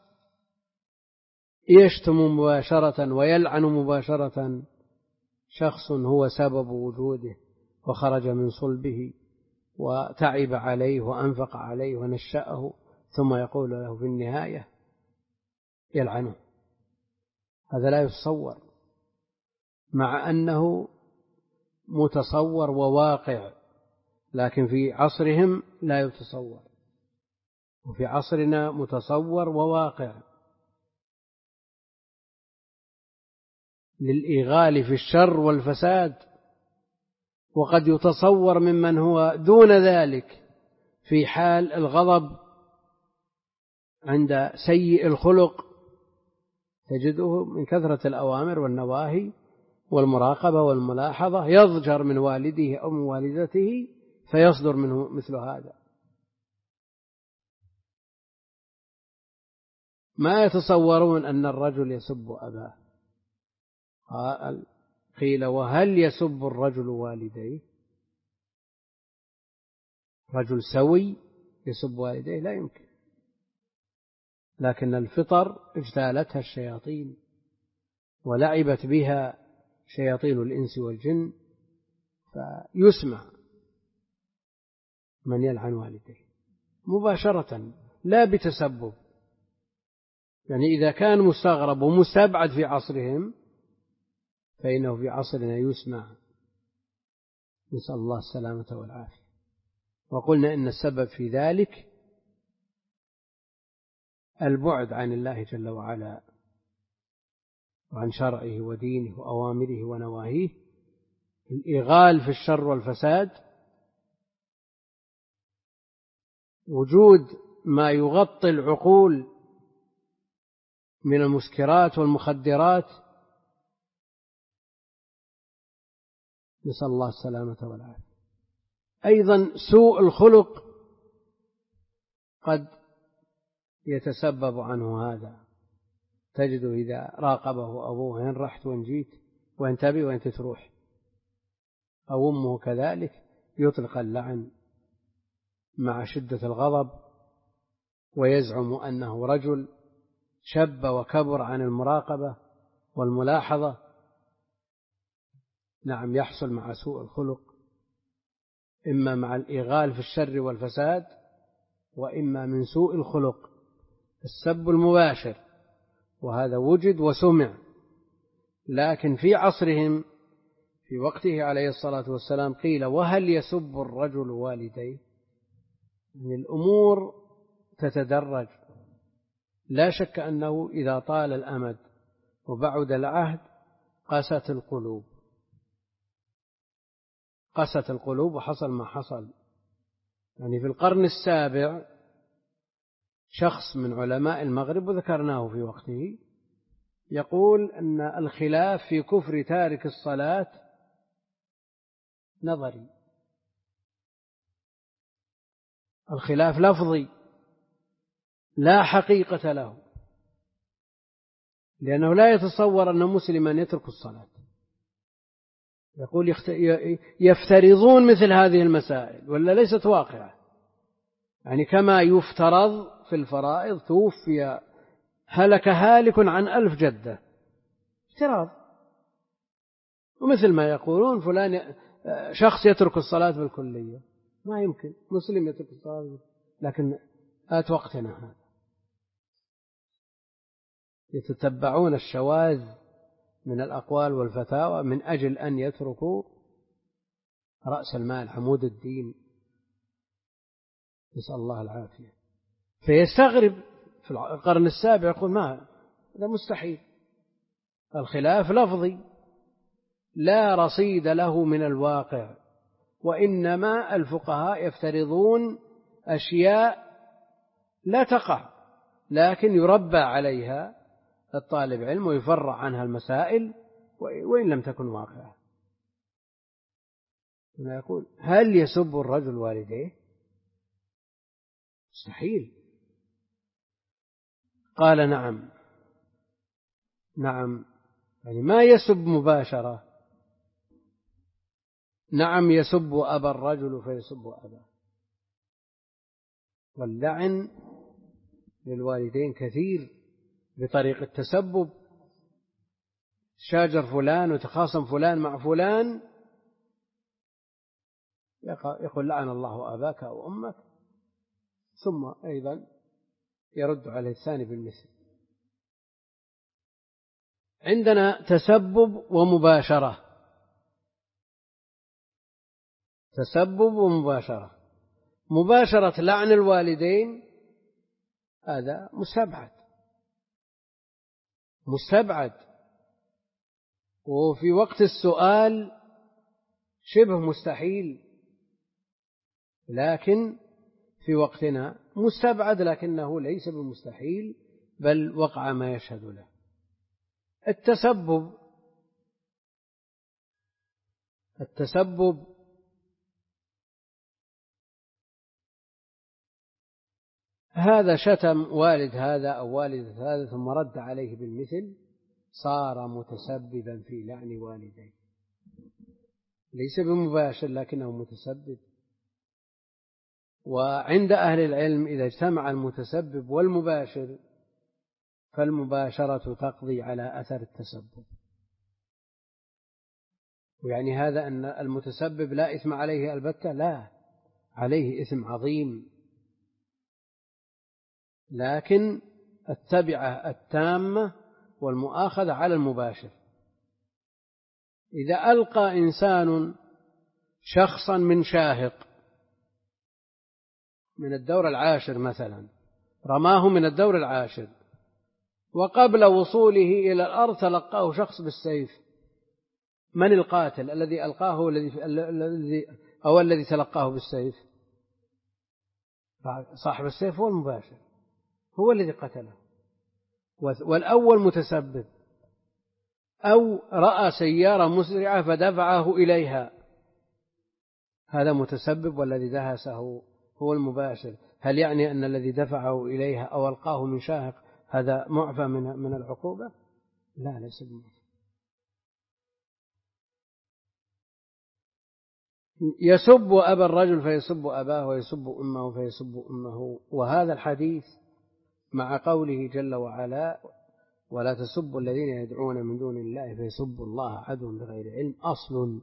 يشتم مباشرة ويلعن مباشرة شخص هو سبب وجوده وخرج من صلبه وتعب عليه وأنفق عليه ونشأه، ثم يقول له في النهاية يلعنه. هذا لا يتصور، مع أنه متصور وواقع، لكن في عصرهم لا يتصور، وفي عصرنا متصور وواقع، للإغال في الشر والفساد. وقد يتصور ممن هو دون ذلك في حال الغضب عند سيء الخلق، تجده من كثرة الأوامر والنواهي والمراقبة والملاحظة يضجر من والده أو من والدته فيصدر منه مثل هذا. ما يتصورون أن الرجل يسب أباه. قيل: وهل يسب الرجل والديه؟ رجل سوي يسب والديه؟ لا يمكن، لكن الفطر اجتالتها الشياطين ولعبت بها شياطين الإنس والجن، فيسمع من يلعن والديه مباشرة لا بتسبب. يعني إذا كان مستغرب ومستبعد في عصرهم فإنه في عصرنا يسمع، نسأل الله السلامة والعافية. وقلنا إن السبب في ذلك البعد عن الله جل وعلا وعن شرعه ودينه وأوامره ونواهيه، الإغال في الشر والفساد، وجود ما يغطي العقول من المسكرات والمخدرات، نسأل الله السلامة والعافية. أيضا سوء الخلق قد يتسبب عنه هذا، تجده إذا راقبه أبوه وين رحت وين جيت وين تبي وين تروح، أو أمه كذلك يطلق اللعن مع شدة الغضب، ويزعم أنه رجل شب وكبر عن المراقبة والملاحظة. نعم، يحصل مع سوء الخلق، إما مع الإغال في الشر والفساد، وإما من سوء الخلق السب المباشر، وهذا وجد وسمع. لكن في عصرهم في وقته عليه الصلاة والسلام قيل: وهل يسب الرجل والديه؟ يعني الأمور تتدرج. لا شك أنه إذا طال الأمد وبعد العهد قست القلوب قست القلوب وحصل ما حصل. يعني في القرن السابع شخص من علماء المغرب، وذكرناه في وقته، يقول أن الخلاف في كفر تارك الصلاة نظري، الخلاف لفظي لا حقيقة له، لأنه لا يتصور أن مسلما يترك الصلاة. يقول يفترضون مثل هذه المسائل ولا ليست واقعة، يعني كما يفترض في الفرائض توفي هلك هالك عن ألف جدة، افتراض. ومثل ما يقولون فلان شخص يترك الصلاة بالكلية، ما يمكن مسلم يترك الصلاة بالكلية. لكن آت وقتنا هذا يتتبعون الشواذ من الأقوال والفتاوى من أجل أن يتركوا رأس المال عمود الدين، نسأل الله العافية. فيستغرب في القرن السابع يقول: ما هذا مستحيل، الخلاف لفظي لا رصيد له من الواقع، وإنما الفقهاء يفترضون أشياء لا تقع، لكن يربى عليها الطالب علم ويفرع عنها المسائل وإن لم تكن واقعة. هنا يقول: هل يسب الرجل والديه؟ مستحيل. قال: نعم نعم، يعني ما يسب مباشرة. نعم، يسب أبا الرجل فيسب أباه. واللعن للوالدين كثير بطريق التسبب، شاجر فلان وتخاصم فلان مع فلان، يقول: لعن الله أباك أو أمك، ثم أيضا يرد عليه الثاني بالمثل. عندنا تسبب ومباشرة، تسبب ومباشرة. مباشرة لعن الوالدين هذا مستبعد مستبعد وفي وقت السؤال شبه مستحيل، لكن في وقتنا مستبعد لكنه ليس بمستحيل، بل وقع ما يشهد له. التسبب التسبب هذا شتم والد هذا أو والدة هذا ثم رد عليه بالمثل، صار متسببا في لعن والديه، ليس بمباشر لكنه متسبب. وعند أهل العلم إذا اجتمع المتسبب والمباشر فالمباشرة تقضي على أثر التسبب. ويعني هذا أن المتسبب لا إثم عليه البتة، لا، عليه إثم عظيم، لكن التبعة التامة والمؤاخذة على المباشر. إذا ألقى إنسان شخصا من شاهق من الدور العاشر مثلا، رماه من الدور العاشر، وقبل وصوله إلى الأرض تلقاه شخص بالسيف، من القاتل الذي ألقاه الذي أو الذي تلقاه بالسيف؟ صاحب السيف هو المباشر، هو الذي قتله، والأول متسبب. أو رأى سيارة مسرعة فدفعه إليها، هذا متسبب، والذي دهسه هو المباشر. هل يعني أن الذي دفعه إليها أو ألقاه من شاهق هذا معفى من من العقوبة؟ لا، ليس بمعفى. يسب أبا الرجل فيسب أباه، ويسب أمه فيسب أمه. وهذا الحديث مع قوله جل وعلا ولا تسبوا الذين يدعون من دون الله فيسبوا الله عدوا بغير علم، أصل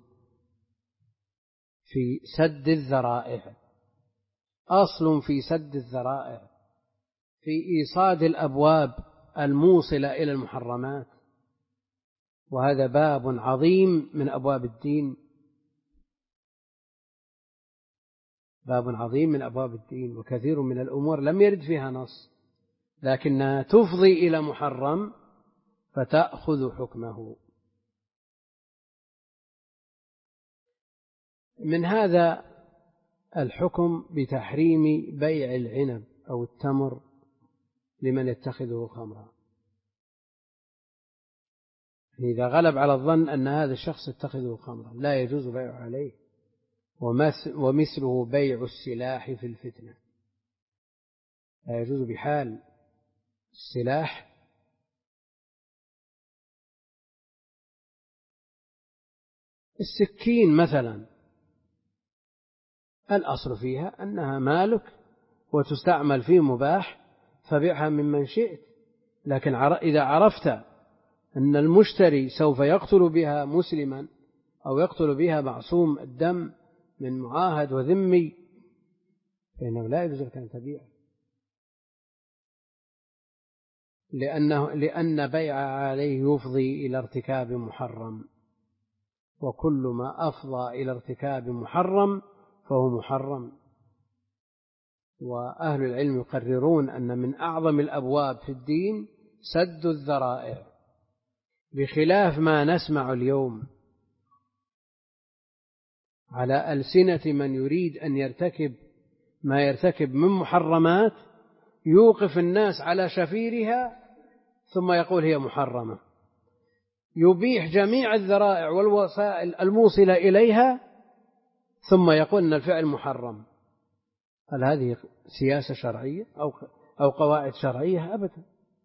في سد الذرائع، أصل في سد الذرائع، في إيصاد الأبواب الموصلة إلى المحرمات. وهذا باب عظيم من أبواب الدين، باب عظيم من أبواب الدين. وكثير من الأمور لم يرد فيها نص لكنها تفضي إلى محرم فتأخذ حكمه. من هذا الحكم بتحريم بيع العنب أو التمر لمن يتخذه خمرا. إذا غلب على الظن أن هذا الشخص يتخذه خمرا لا يجوز بيع عليه. ومثله بيع السلاح في الفتنة، لا يجوز بحال. السلاح السكين مثلا الأصل فيها أنها مالك وتستعمل في مباح فبيعها ممن شئت، لكن إذا عرفت أن المشتري سوف يقتل بها مسلما أو يقتل بها معصوم الدم من معاهد وذمي فإنه لا يجوز لك أن تبيع، لأنه لأن بيع عليه يفضي إلى ارتكاب محرم، وكل ما أفضى إلى ارتكاب محرم فهو محرم. وأهل العلم يقررون أن من أعظم الأبواب في الدين سد الذرائع، بخلاف ما نسمع اليوم على ألسنة من يريد أن يرتكب ما يرتكب من محرمات، يوقف الناس على شفيرها ثم يقول هي محرمة، يبيح جميع الذرائع والوسائل الموصلة إليها ثم يقول أن الفعل محرم. هل هذه سياسة شرعية أو أو قواعد شرعية؟ أبدا.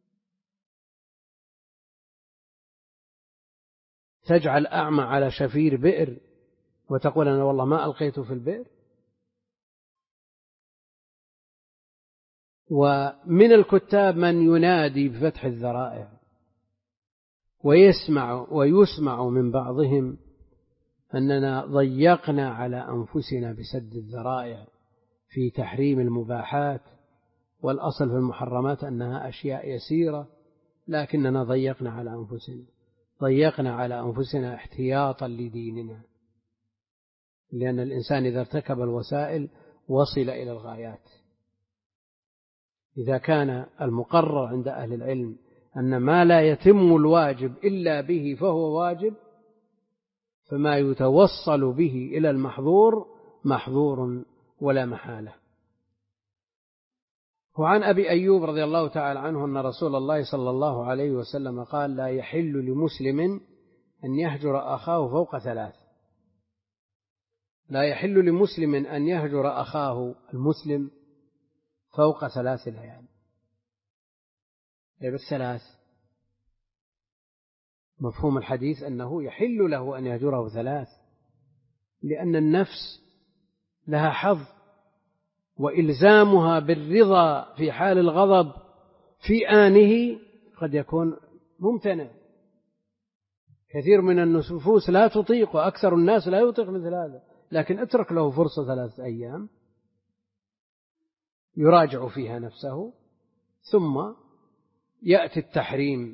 تجعل أعمى على شفير بئر وتقول أنا والله ما ألقيته في البئر. ومن الكتاب من ينادي بفتح الذرائع، ويسمع ويسمع من بعضهم أننا ضيقنا على أنفسنا بسد الذرائع في تحريم المباحات، والأصل في المحرمات أنها أشياء يسيرة، لكننا ضيقنا على أنفسنا ضيقنا على أنفسنا احتياطا لديننا، لأن الإنسان إذا ارتكب الوسائل وصل إلى الغايات. إذا كان المقرر عند أهل العلم أن ما لا يتم الواجب إلا به فهو واجب، فما يتوصل به إلى المحظور محظور ولا محالة. وعن أبي أيوب رضي الله تعالى عنه أن رسول الله صلى الله عليه وسلم قال لا يحل لمسلم أن يهجر أخاه فوق ثلاث. لا يحل لمسلم أن يهجر أخاه المسلم فوق ثلاث ليال. أي بالثلاث مفهوم الحديث أنه يحل له أن يهجره ثلاث، لأن النفس لها حظ، وإلزامها بالرضا في حال الغضب في آنه قد يكون ممتنع. كثير من النفوس لا تطيق، وأكثر الناس لا يطيق مثل هذا، لكن اترك له فرصة ثلاثة أيام يراجع فيها نفسه ثم يأتي التحريم.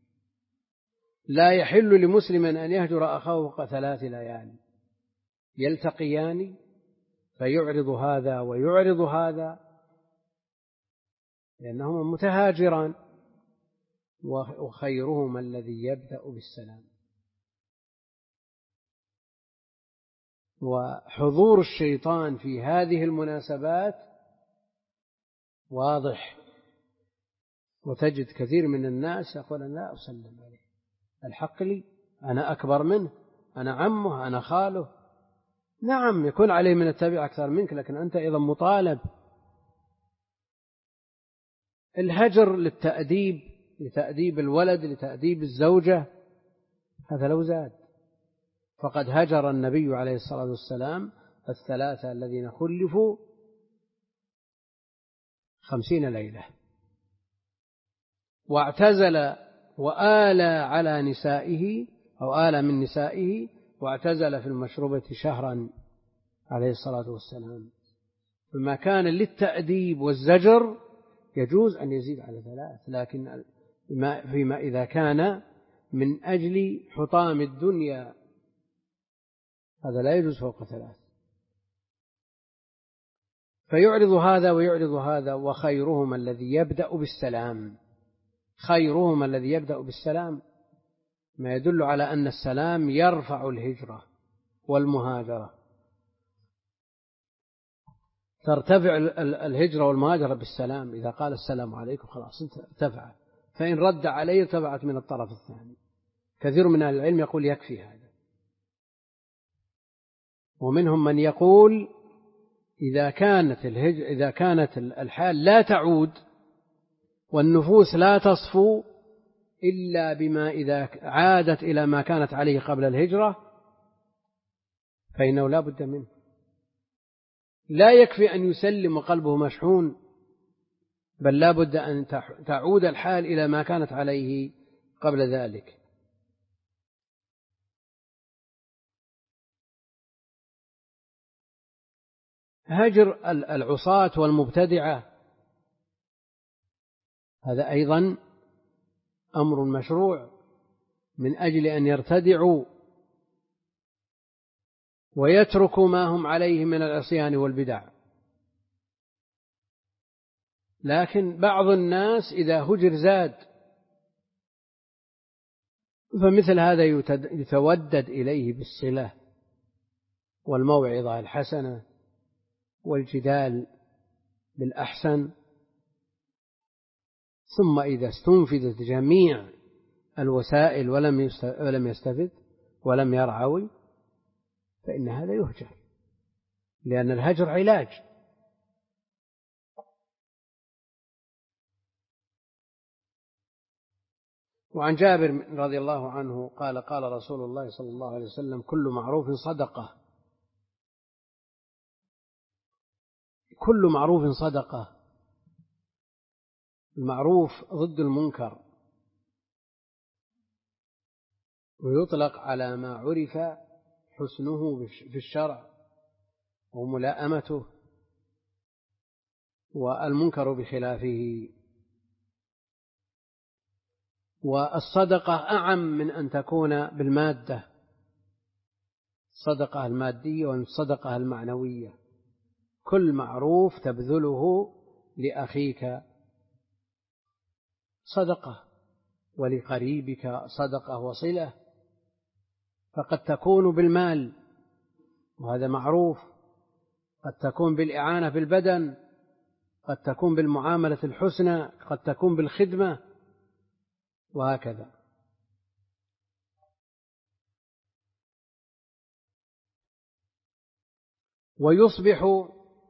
لا يحل لمسلم أن يهجر أخاه فوق ثلاث ليال يلتقيان فيعرض هذا ويعرض هذا لأنهما متهاجران، وخيرهما الذي يبدأ بالسلام. وحضور الشيطان في هذه المناسبات واضح، وتجد كثير من الناس يقول أنا لا أسلم عليه، الحق لي، أنا أكبر منه، أنا عمه، أنا خاله. نعم يكون عليه من التابع أكثر منك، لكن أنت أيضا مطالب الهجر للتأديب، لتأديب الولد، لتأديب الزوجة، هذا لو زاد، فقد هجر النبي عليه الصلاة والسلام الثلاثة الذين خلفوا خمسين ليلة، واعتزل وآل على نسائه أو آل من نسائه، واعتزل في المشروبة شهرا عليه الصلاة والسلام. فما كان للتأديب والزجر يجوز أن يزيد على ثلاث، لكن فيما إذا كان من أجل حطام الدنيا هذا لا يجوز فوق ثلاث. فيعرض هذا ويعرض هذا، وخيرهم الذي يبدأ بالسلام، خيرهم الذي يبدأ بالسلام، ما يدل على أن السلام يرفع الهجرة والمهاجرة، ترتفع الهجرة والمهاجرة بالسلام. إذا قال السلام عليكم خلاص ارتفع، فإن رد عليه ارتفعت من الطرف الثاني. كثير من أهل العلم يقول يكفي هذا، ومنهم من يقول إذا كانت الهجرة إذا كانت الحال لا تعود والنفوس لا تصفو إلا بما إذا عادت إلى ما كانت عليه قبل الهجرة فإنه لا بد منه، لا يكفي أن يسلم وقلبه مشحون، بل لا بد أن تعود الحال إلى ما كانت عليه قبل ذلك. هجر العصاة والمبتدعة هذا أيضا أمر مشروع من أجل أن يرتدعوا ويتركوا ما هم عليه من العصيان والبدع. لكن بعض الناس إذا هجر زاد، فمثل هذا يتودد إليه بالصلة والموعظة الحسنة والجدال بالأحسن، ثم إذا استنفذت جميع الوسائل ولم يستفد ولم يرعوي فإن هذا يهجر، لأن الهجر علاج. وعن جابر رضي الله عنه قال قال رسول الله صلى الله عليه وسلم كل معروف صدقة، كل معروف صدقة. المعروف ضد المنكر، ويطلق على ما عرف حسنه في الشرع وملائمته، والمنكر بخلافه. والصدقة أعم من أن تكون بالمادة، الصدقة المادية والصدقة المعنوية. كل معروف تبذله لأخيك صدقة، ولقريبك صدقة وصلة، فقد تكون بالمال وهذا معروف، قد تكون بالإعانة بالبدن، قد تكون بالمعاملة الحسنى، قد تكون بالخدمة، وهكذا. ويصبح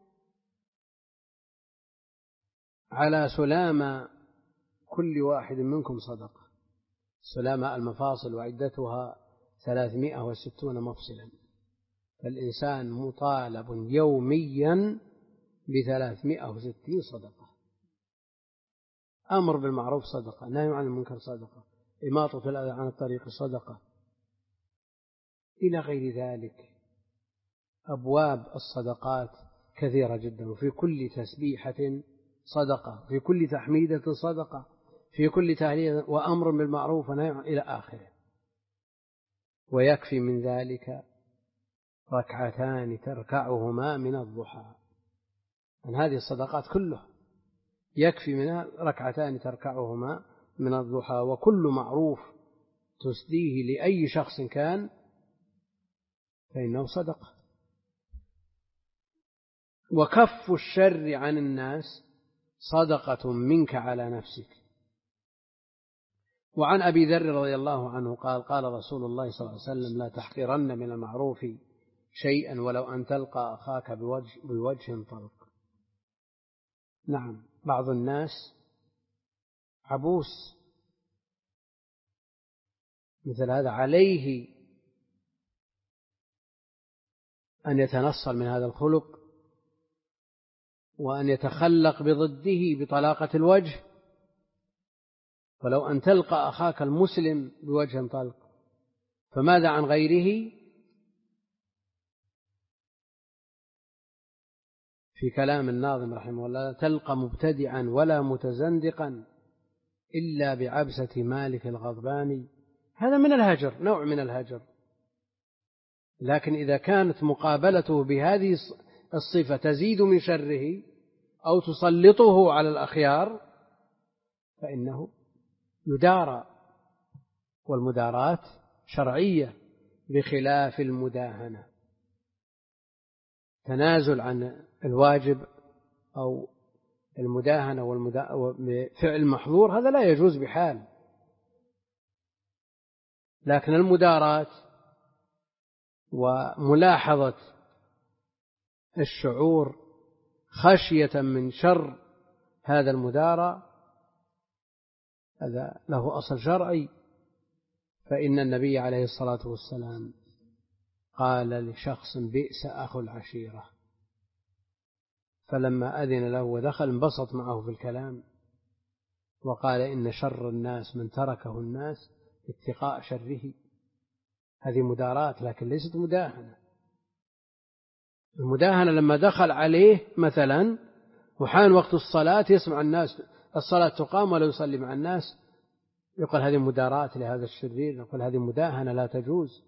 على سلامة كل واحد منكم صدقة. سلامة المفاصل وعدتها ثلاثمائة وستون مفصلا، فالإنسان مطالب يوميا بثلاثمائة وستين صدقة. أمر بالمعروف صدقة، نهي عن المنكر صدقة، إماطة الأذى عن الطريق صدقة، إلى غير ذلك. أبواب الصدقات كثيرة جدا، وفي كل تسبيحة صدقة، في كل تحميدة صدقة، في كل تهليل وأمر بالمعروف ونهي إلى آخره. ويكفي من ذلك ركعتان تركعهما من الضحى، من هذه الصدقات كلها يكفي منها ركعتان تركعهما من الضحى. وكل معروف تسديه لأي شخص كان فإنه صدقة. وكف الشر عن الناس صدقة منك على نفسك. وعن أبي ذر رضي الله عنه قال قال رسول الله صلى الله عليه وسلم لا تحقرن من المعروف شيئا ولو أن تلقى أخاك بوجه, بوجه طلق. نعم، بعض الناس عبوس، مثل هذا عليه أن يتنصل من هذا الخلق وأن يتخلق بضده بطلاقة الوجه. ولو أن تلقى أخاك المسلم بوجه طلق، فماذا عن غيره؟ في كلام الناظم رحمه الله: تلقى مبتدعا ولا متزندقا إلا بعبسة مالك الغضبان. هذا من الهجر، نوع من الهجر. لكن إذا كانت مقابلته بهذه الصفة تزيد من شره أو تسلطه على الأخيار فإنه يدارى، والمداراة شرعية بخلاف المداهنة. تنازل عن الواجب أو المداهنة وفعل محظور هذا لا يجوز بحال. لكن المداراة وملاحظة الشعور خشية من شر هذا المدارى هذا له أصل شرعي. فإن النبي عليه الصلاة والسلام قال لشخص: بئس أخو العشيرة، فلما أذن له ودخل انبسط معه في الكلام وقال: إن شر الناس من تركه الناس اتقاء شره. هذه مداراة لكن ليست مداهنة. المداهنة لما دخل عليه مثلا وحان وقت الصلاة يسمع الناس الصلاة تقام ولا يصلي مع الناس، يقول هذه مداراة لهذا الشرير، يقول هذه مداهنة لا تجوز.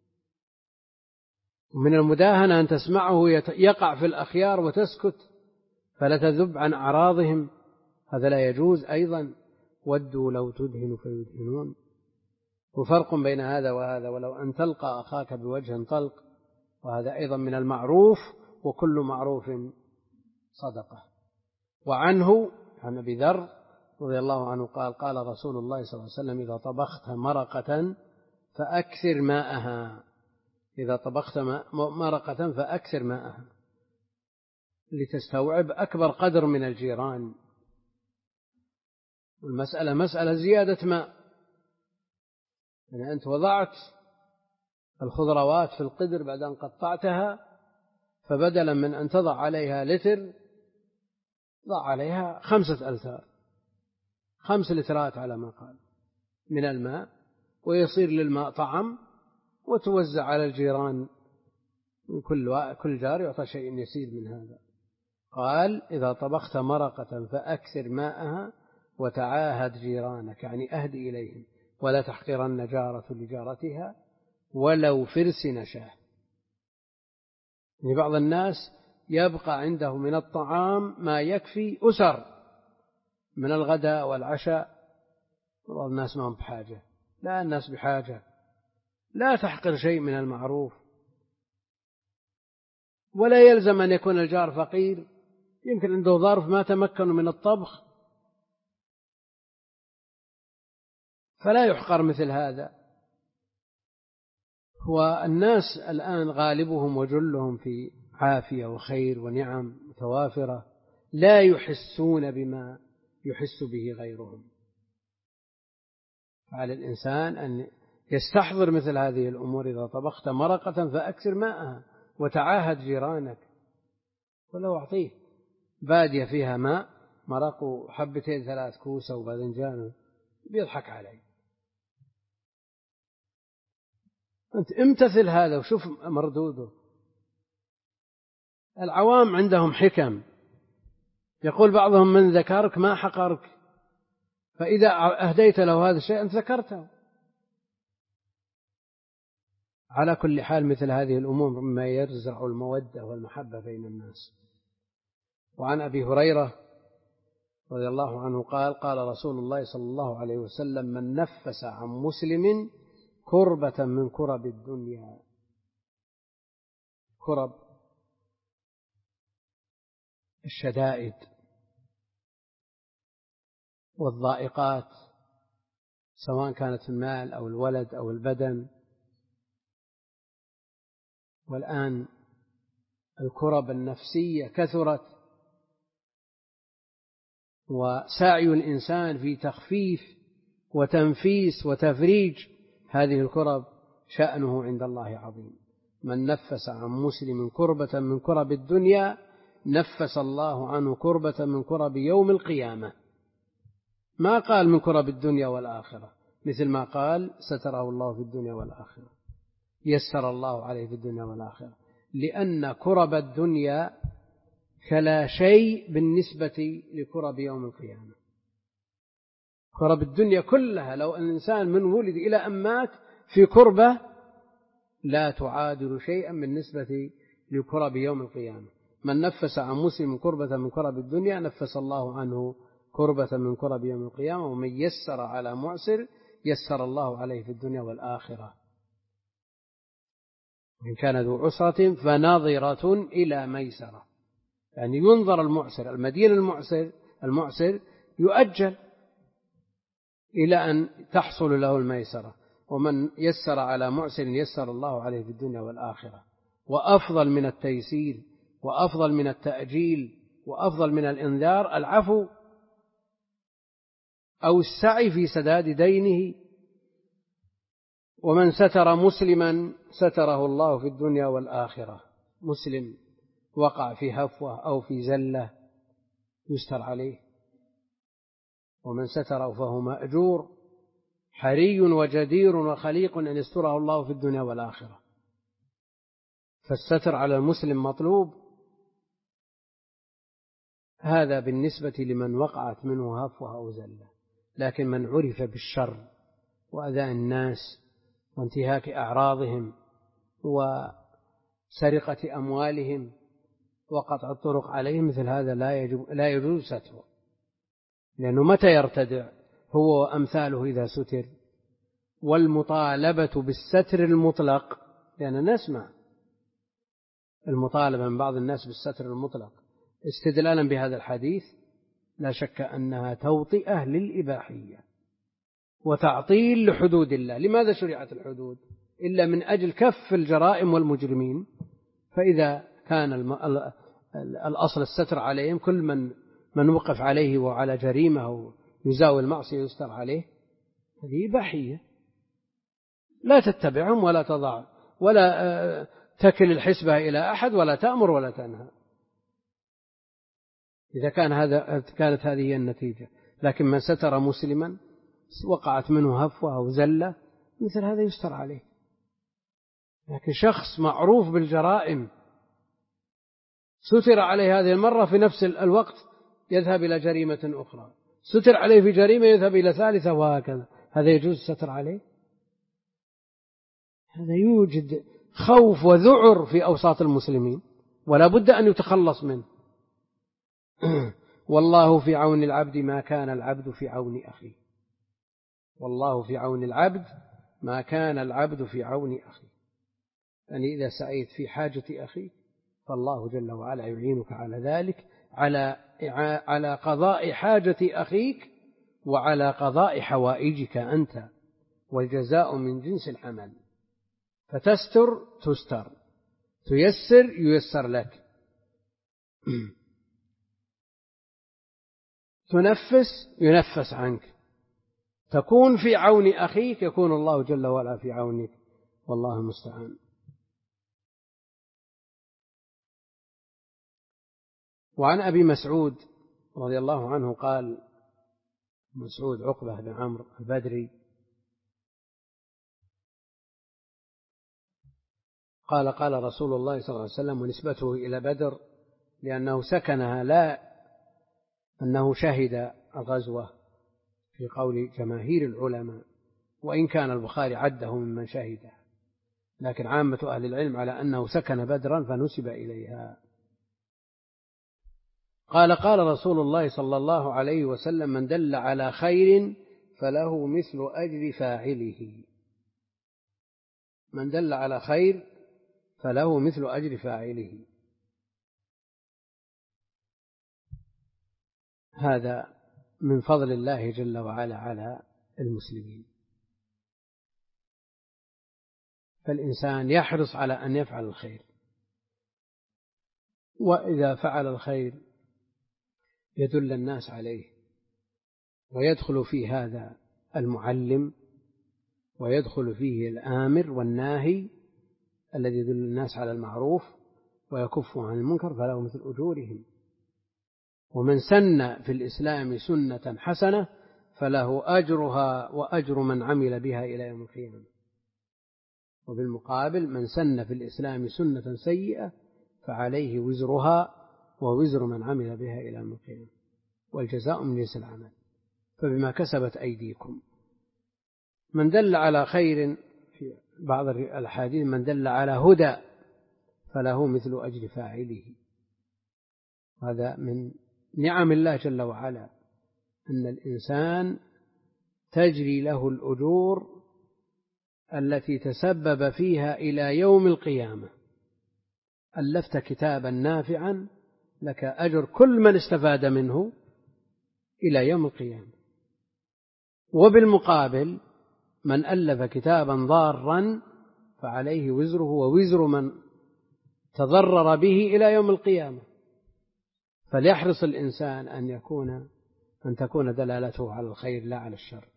من المداهنة أن تسمعه يقع في الأخيار وتسكت فلا تذب عن أعراضهم، هذا لا يجوز أيضا. ودوا لو تدهن فيدهنون. وفرق بين هذا وهذا: ولو أن تلقى أخاك بوجه طلق، وهذا أيضا من المعروف، وكل معروف صدقة. وعنه عن أبي ذر رضي الله عنه قال: قال رسول الله صلى الله عليه وسلم: إذا طبخت مرقة فأكثر ماءها. إذا طبخت مرقة فأكثر ماءها، لتستوعب أكبر قدر من الجيران. والمسألة مسألة زيادة ماء، يعني أنت وضعت الخضروات في القدر بعد أن قطعتها، فبدلا من أن تضع عليها لتر ضع عليها خمسة ألتار، خمس لترات على ما قال من الماء، ويصير للماء طعم وتوزع على الجيران، كل كل جار يعطى شيء يسير من هذا. قال: إذا طبخت مرقة فأكثر ماءها وتعاهد جيرانك، يعني أهد إليهم، ولا تحقرن جارة لجارتها ولو فرس نشاه. يعني بعض الناس يبقى عنده من الطعام ما يكفي أسر من الغداء والعشاء، بعض الناس ما هم بحاجة. لا، الناس بحاجة. لا تحقر شيء من المعروف، ولا يلزم أن يكون الجار فقير، يمكن عنده ظرف ما تمكن من الطبخ فلا يحقر مثل هذا. والناس الآن غالبهم وجلهم في عافية وخير ونعم متوافرة، لا يحسون بما يحس به غيرهم. على الإنسان أن يستحضر مثل هذه الأمور: إذا طبخت مرقة فأكثر ماءها وتعاهد جيرانك. ولو أعطيه بادية فيها ماء مرقوا حبتين ثلاث كوسة وباذنجان بيضحك عليه. أنت امتثل هذا وشوف مردوده. العوام عندهم حكم، يقول بعضهم: من ذكرك ما حقرك، فإذا أهديت له هذا الشيء أنت ذكرته. على كل حال مثل هذه الأمور مما يرزع المودة والمحبة بين الناس. وعن أبي هريرة رضي الله عنه قال: قال رسول الله صلى الله عليه وسلم: من نفس عن مسلم كربة من كرب الدنيا. كرب الشدائد والضائقات، سواء كانت المال أو الولد أو البدن. والآن الكرب النفسية كثرت، وسعي الإنسان في تخفيف وتنفيس وتفريج هذه الكرب شأنه عند الله عظيم. من نفس عن مسلم كربة من كرب الدنيا نفس الله عنه كربة من كرب يوم القيامة. ما قال من كرب الدنيا والآخرة، مثل ما قال ستره الله في الدنيا والآخرة، يسر الله عليه في الدنيا والآخرة، لأن كرب الدنيا كلا شيء بالنسبة لكرب يوم القيامة. كرب الدنيا كلها لو أن الإنسان من ولد إلى أن مات في كربة لا تعادل شيئا بالنسبة لكرب يوم القيامة. من نفس عن مسلم كربة من كرب الدنيا نفس الله عنه كربة من كرب يوم القيامة، ومن يسر على معسر يسر الله عليه في الدنيا والآخرة. إن كان ذو عسرة فناظرة إلى ميسرة، يعني ينظر المعسر، المدين المعسر المعسر يؤجل إلى أن تحصل له الميسرة. ومن يسر على معسر يسر الله عليه في الدنيا والآخرة. وأفضل من التيسير وأفضل من التأجيل وأفضل من الإنذار العفو أو السعي في سداد دينه. ومن ستر مسلما ستره الله في الدنيا والآخرة. مسلم وقع في هفوة أو في زلة يستر عليه، ومن ستره فهو مأجور، حري وجدير وخليق أن يستره الله في الدنيا والآخرة. فالستر على المسلم مطلوب. هذا بالنسبة لمن وقعت منه هفوة أو زلة. لكن من عرف بالشر وأذى الناس وانتهاك أعراضهم وسرقة أموالهم وقطع الطرق عليهم، مثل هذا لا يجب لا يجوز ستره، لأنه متى يرتدع هو وأمثاله إذا ستر. والمطالبة بالستر المطلق، لأننا نسمع المطالبة من بعض الناس بالستر المطلق استدلالا بهذا الحديث، لا شك أنها توطئة للإباحية وتعطيل لحدود الله. لماذا شرعت الحدود؟ إلا من أجل كف الجرائم والمجرمين. فإذا كان الأصل الستر عليهم، كل من من وقف عليه وعلى جريمة يزاوي المعصية يستر عليه، هذه إباحية لا تتبعهم ولا تضع ولا تكل الحسبة إلى أحد ولا تأمر ولا تنهى. إذا كان هذا كانت هذه النتيجة. لكن من ستر مسلما وقعت منه هفوة أو زلة مثل هذا يستر عليه. لكن شخص معروف بالجرائم ستر عليه هذه المرة، في نفس الوقت يذهب إلى جريمة أخرى، ستر عليه في جريمة يذهب إلى ثالثة وهكذا، هذا يجوز الستر عليه؟ هذا يوجد خوف وذعر في أوساط المسلمين ولا بد أن يتخلص منه. والله في عون العبد ما كان العبد في عون أخيه. والله في عون العبد ما كان العبد في عون أخيه. يعني إذا سعيت في حاجة أخيك فالله جل وعلا يعينك على ذلك، على على قضاء حاجة أخيك وعلى قضاء حوائجك أنت، والجزاء من جنس العمل. فتستر تستر، تيسر ييسر لك، تنفس ينفس عنك، تكون في عون أخيك يكون الله جل وعلا في عونك، والله المستعان. وعن أبي مسعود رضي الله عنه قال، مسعود عقبة بن عمرو البدري قال قال رسول الله صلى الله عليه وسلم، ونسبته إلى بدر لأنه سكنها لا أنه شهد الغزوة في قول جماهير العلماء، وإن كان البخاري عده ممن شهدها، لكن عامة أهل العلم على أنه سكن بدرا فنسب إليها. قال قال رسول الله صلى الله عليه وسلم، من دل على خير فله مثل أجر فاعله. من دل على خير فله مثل أجر فاعله. هذا من فضل الله جل وعلا على المسلمين. فالإنسان يحرص على أن يفعل الخير، وإذا فعل الخير يدل الناس عليه ويدخل في هذا المعلم، ويدخل فيه الآمر والناهي الذي يدل الناس على المعروف ويكف عن المنكر، فله مثل أجورهم. ومن سن في الإسلام سنة حسنة فله أجرها وأجر من عمل بها إلى يوم القيامة. وبالمقابل من سن في الإسلام سنة سيئة فعليه وزرها ووزر من عمل بها إلى يوم القيامة، والجزاء من جنس العمل، فبما كسبت أيديكم. من دل على خير في بعض الحديث من دل على هدى فله مثل أجر فاعله. هذا من نعم الله جل وعلا، أن الإنسان تجري له الأجور التي تسبب فيها إلى يوم القيامة. ألفت كتابا نافعا لك أجر كل من استفاد منه إلى يوم القيامة. وبالمقابل من ألف كتابا ضارا فعليه وزره ووزر من تضرر به إلى يوم القيامة. فليحرص الإنسان أن يكون أن تكون دلالته على الخير لا على الشر.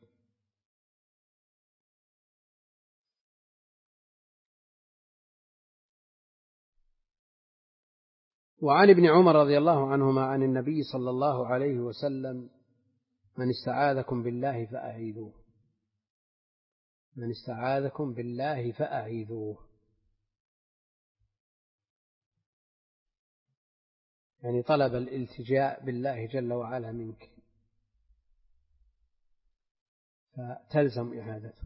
وعن ابن عمر رضي الله عنهما عن النبي صلى الله عليه وسلم: من استعاذكم بالله فأعيذوه. من استعاذكم بالله فأعيذوه، يعني طلب الالتجاء بالله جل وعلا منك، فتلزم إعادته.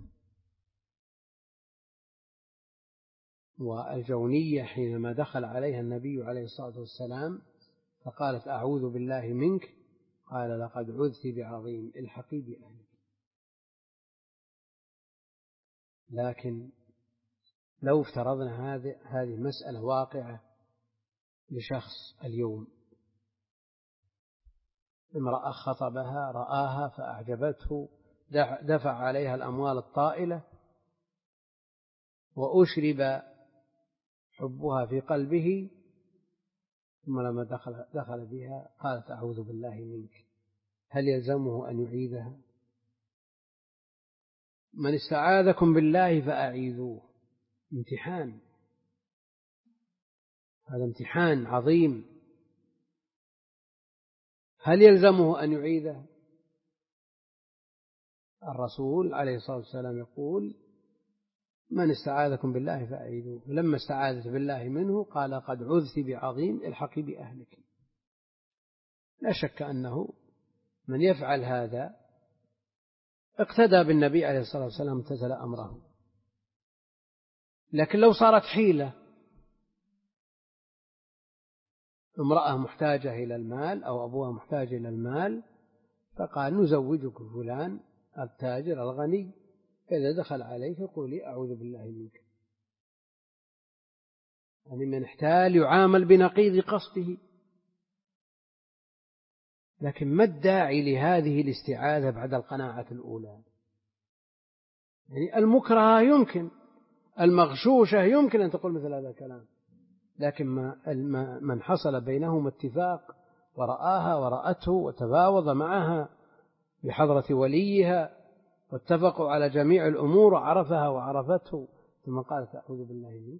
والجونية حينما دخل عليها النبي عليه الصلاة والسلام فقالت: أعوذ بالله منك، قال: لقد عذت بعظيم، الحقي بأهلك. لكن لو افترضنا هذه هذه مسألة واقعة لشخص اليوم، امرأة خطبها رآها فأعجبته، دفع عليها الأموال الطائلة وأشرب حبها في قلبه، ثم لما دخل, دخل بها قالت: أعوذ بالله منك، هل يلزمه أن يعيدها؟ من استعاذكم بالله فأعيذوه، امتحان، هذا امتحان عظيم، هل يلزمه أن يعيده؟ الرسول عليه الصلاة والسلام يقول: من استعاذكم بالله فأعيذوه. لما استعاذت بالله منه قال: قد عذت بعظيم، الحقي بأهلك. لا شك أنه من يفعل هذا اقتدى بالنبي عليه الصلاة والسلام امتثل أمره. لكن لو صارت حيلة، امرأة محتاجة إلى المال أو أبوها محتاج إلى المال فقال: نزوجك فلان التاجر الغني، إذا دخل عليك قولي: أعوذ بالله منك. يعني من احتال يعامل بنقيض قصده. لكن ما الداعي لهذه الاستعاذة بعد القناعة الأولى؟ يعني المكره يمكن، المغشوشة يمكن أن تقول مثل هذا الكلام، لكن ما من حصل بينهم اتفاق ورآها ورأته وتفاوض معها بحضرة وليها واتفقوا على جميع الأمور وعرفها وعرفته، ثم قالت: أعوذ بالله منك.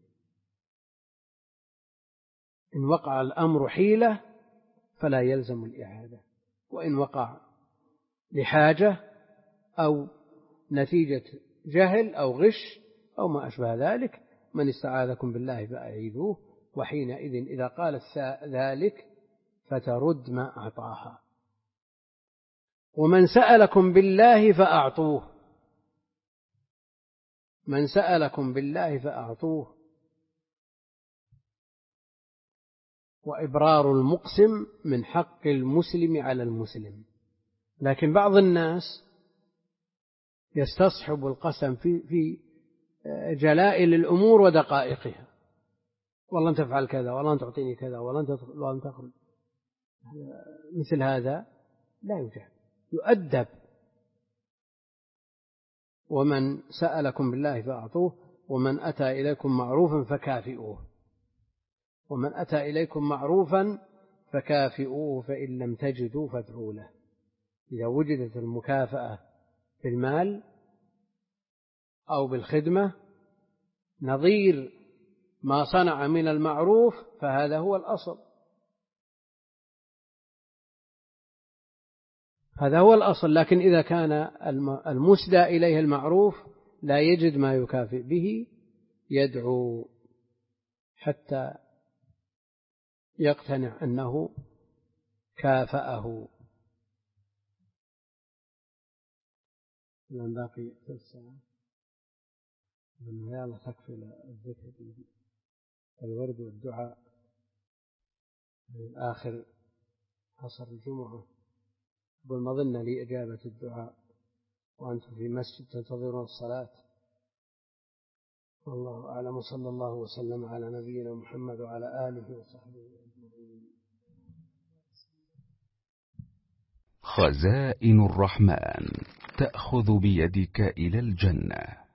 إن وقع الأمر حيلة فلا يلزم الإعادة، وإن وقع لحاجة أو نتيجة جهل أو غش أو ما أشبه ذلك، من استعاذكم بالله فأعيذوه. وحينئذ إذا قالت ذلك فترد ما أعطاها. ومن سألكم بالله فأعطوه، من سألكم بالله فأعطوه. وإبرار المقسم من حق المسلم على المسلم. لكن بعض الناس يستصحب القسم في في جلائل الأمور ودقائقها، والله أن تفعل كذا، والله أن تعطيني كذا، والله أن تخرج. مثل هذا لا يجاب، يؤدب. ومن سألكم بالله فأعطوه، ومن أتى إليكم معروفا فكافئوه، ومن أتى إليكم معروفا فكافئوه، فإن لم تجدوا فادعوا له. إذا وجدت المكافأة بالمال أو بالخدمة نظير ما صنع من المعروف فهذا هو الأصل، هذا هو الأصل. لكن إذا كان المسدى إليه المعروف لا يجد ما يكافئ به يدعو حتى يقتنع أنه كافأه. لأن باقي ثلث ساعة يلا تكفي الذكر الورد والدعاء آخر عصر الجمعة قبل ما ظن لي إجابة الدعاء وأنتم في مسجد تنتظرون الصلاة. والله أعلم، صلى الله وسلم على نبينا محمد وعلى آله وصحبه أجمعين. خزائن الرحمن تأخذ بيدك إلى الجنة.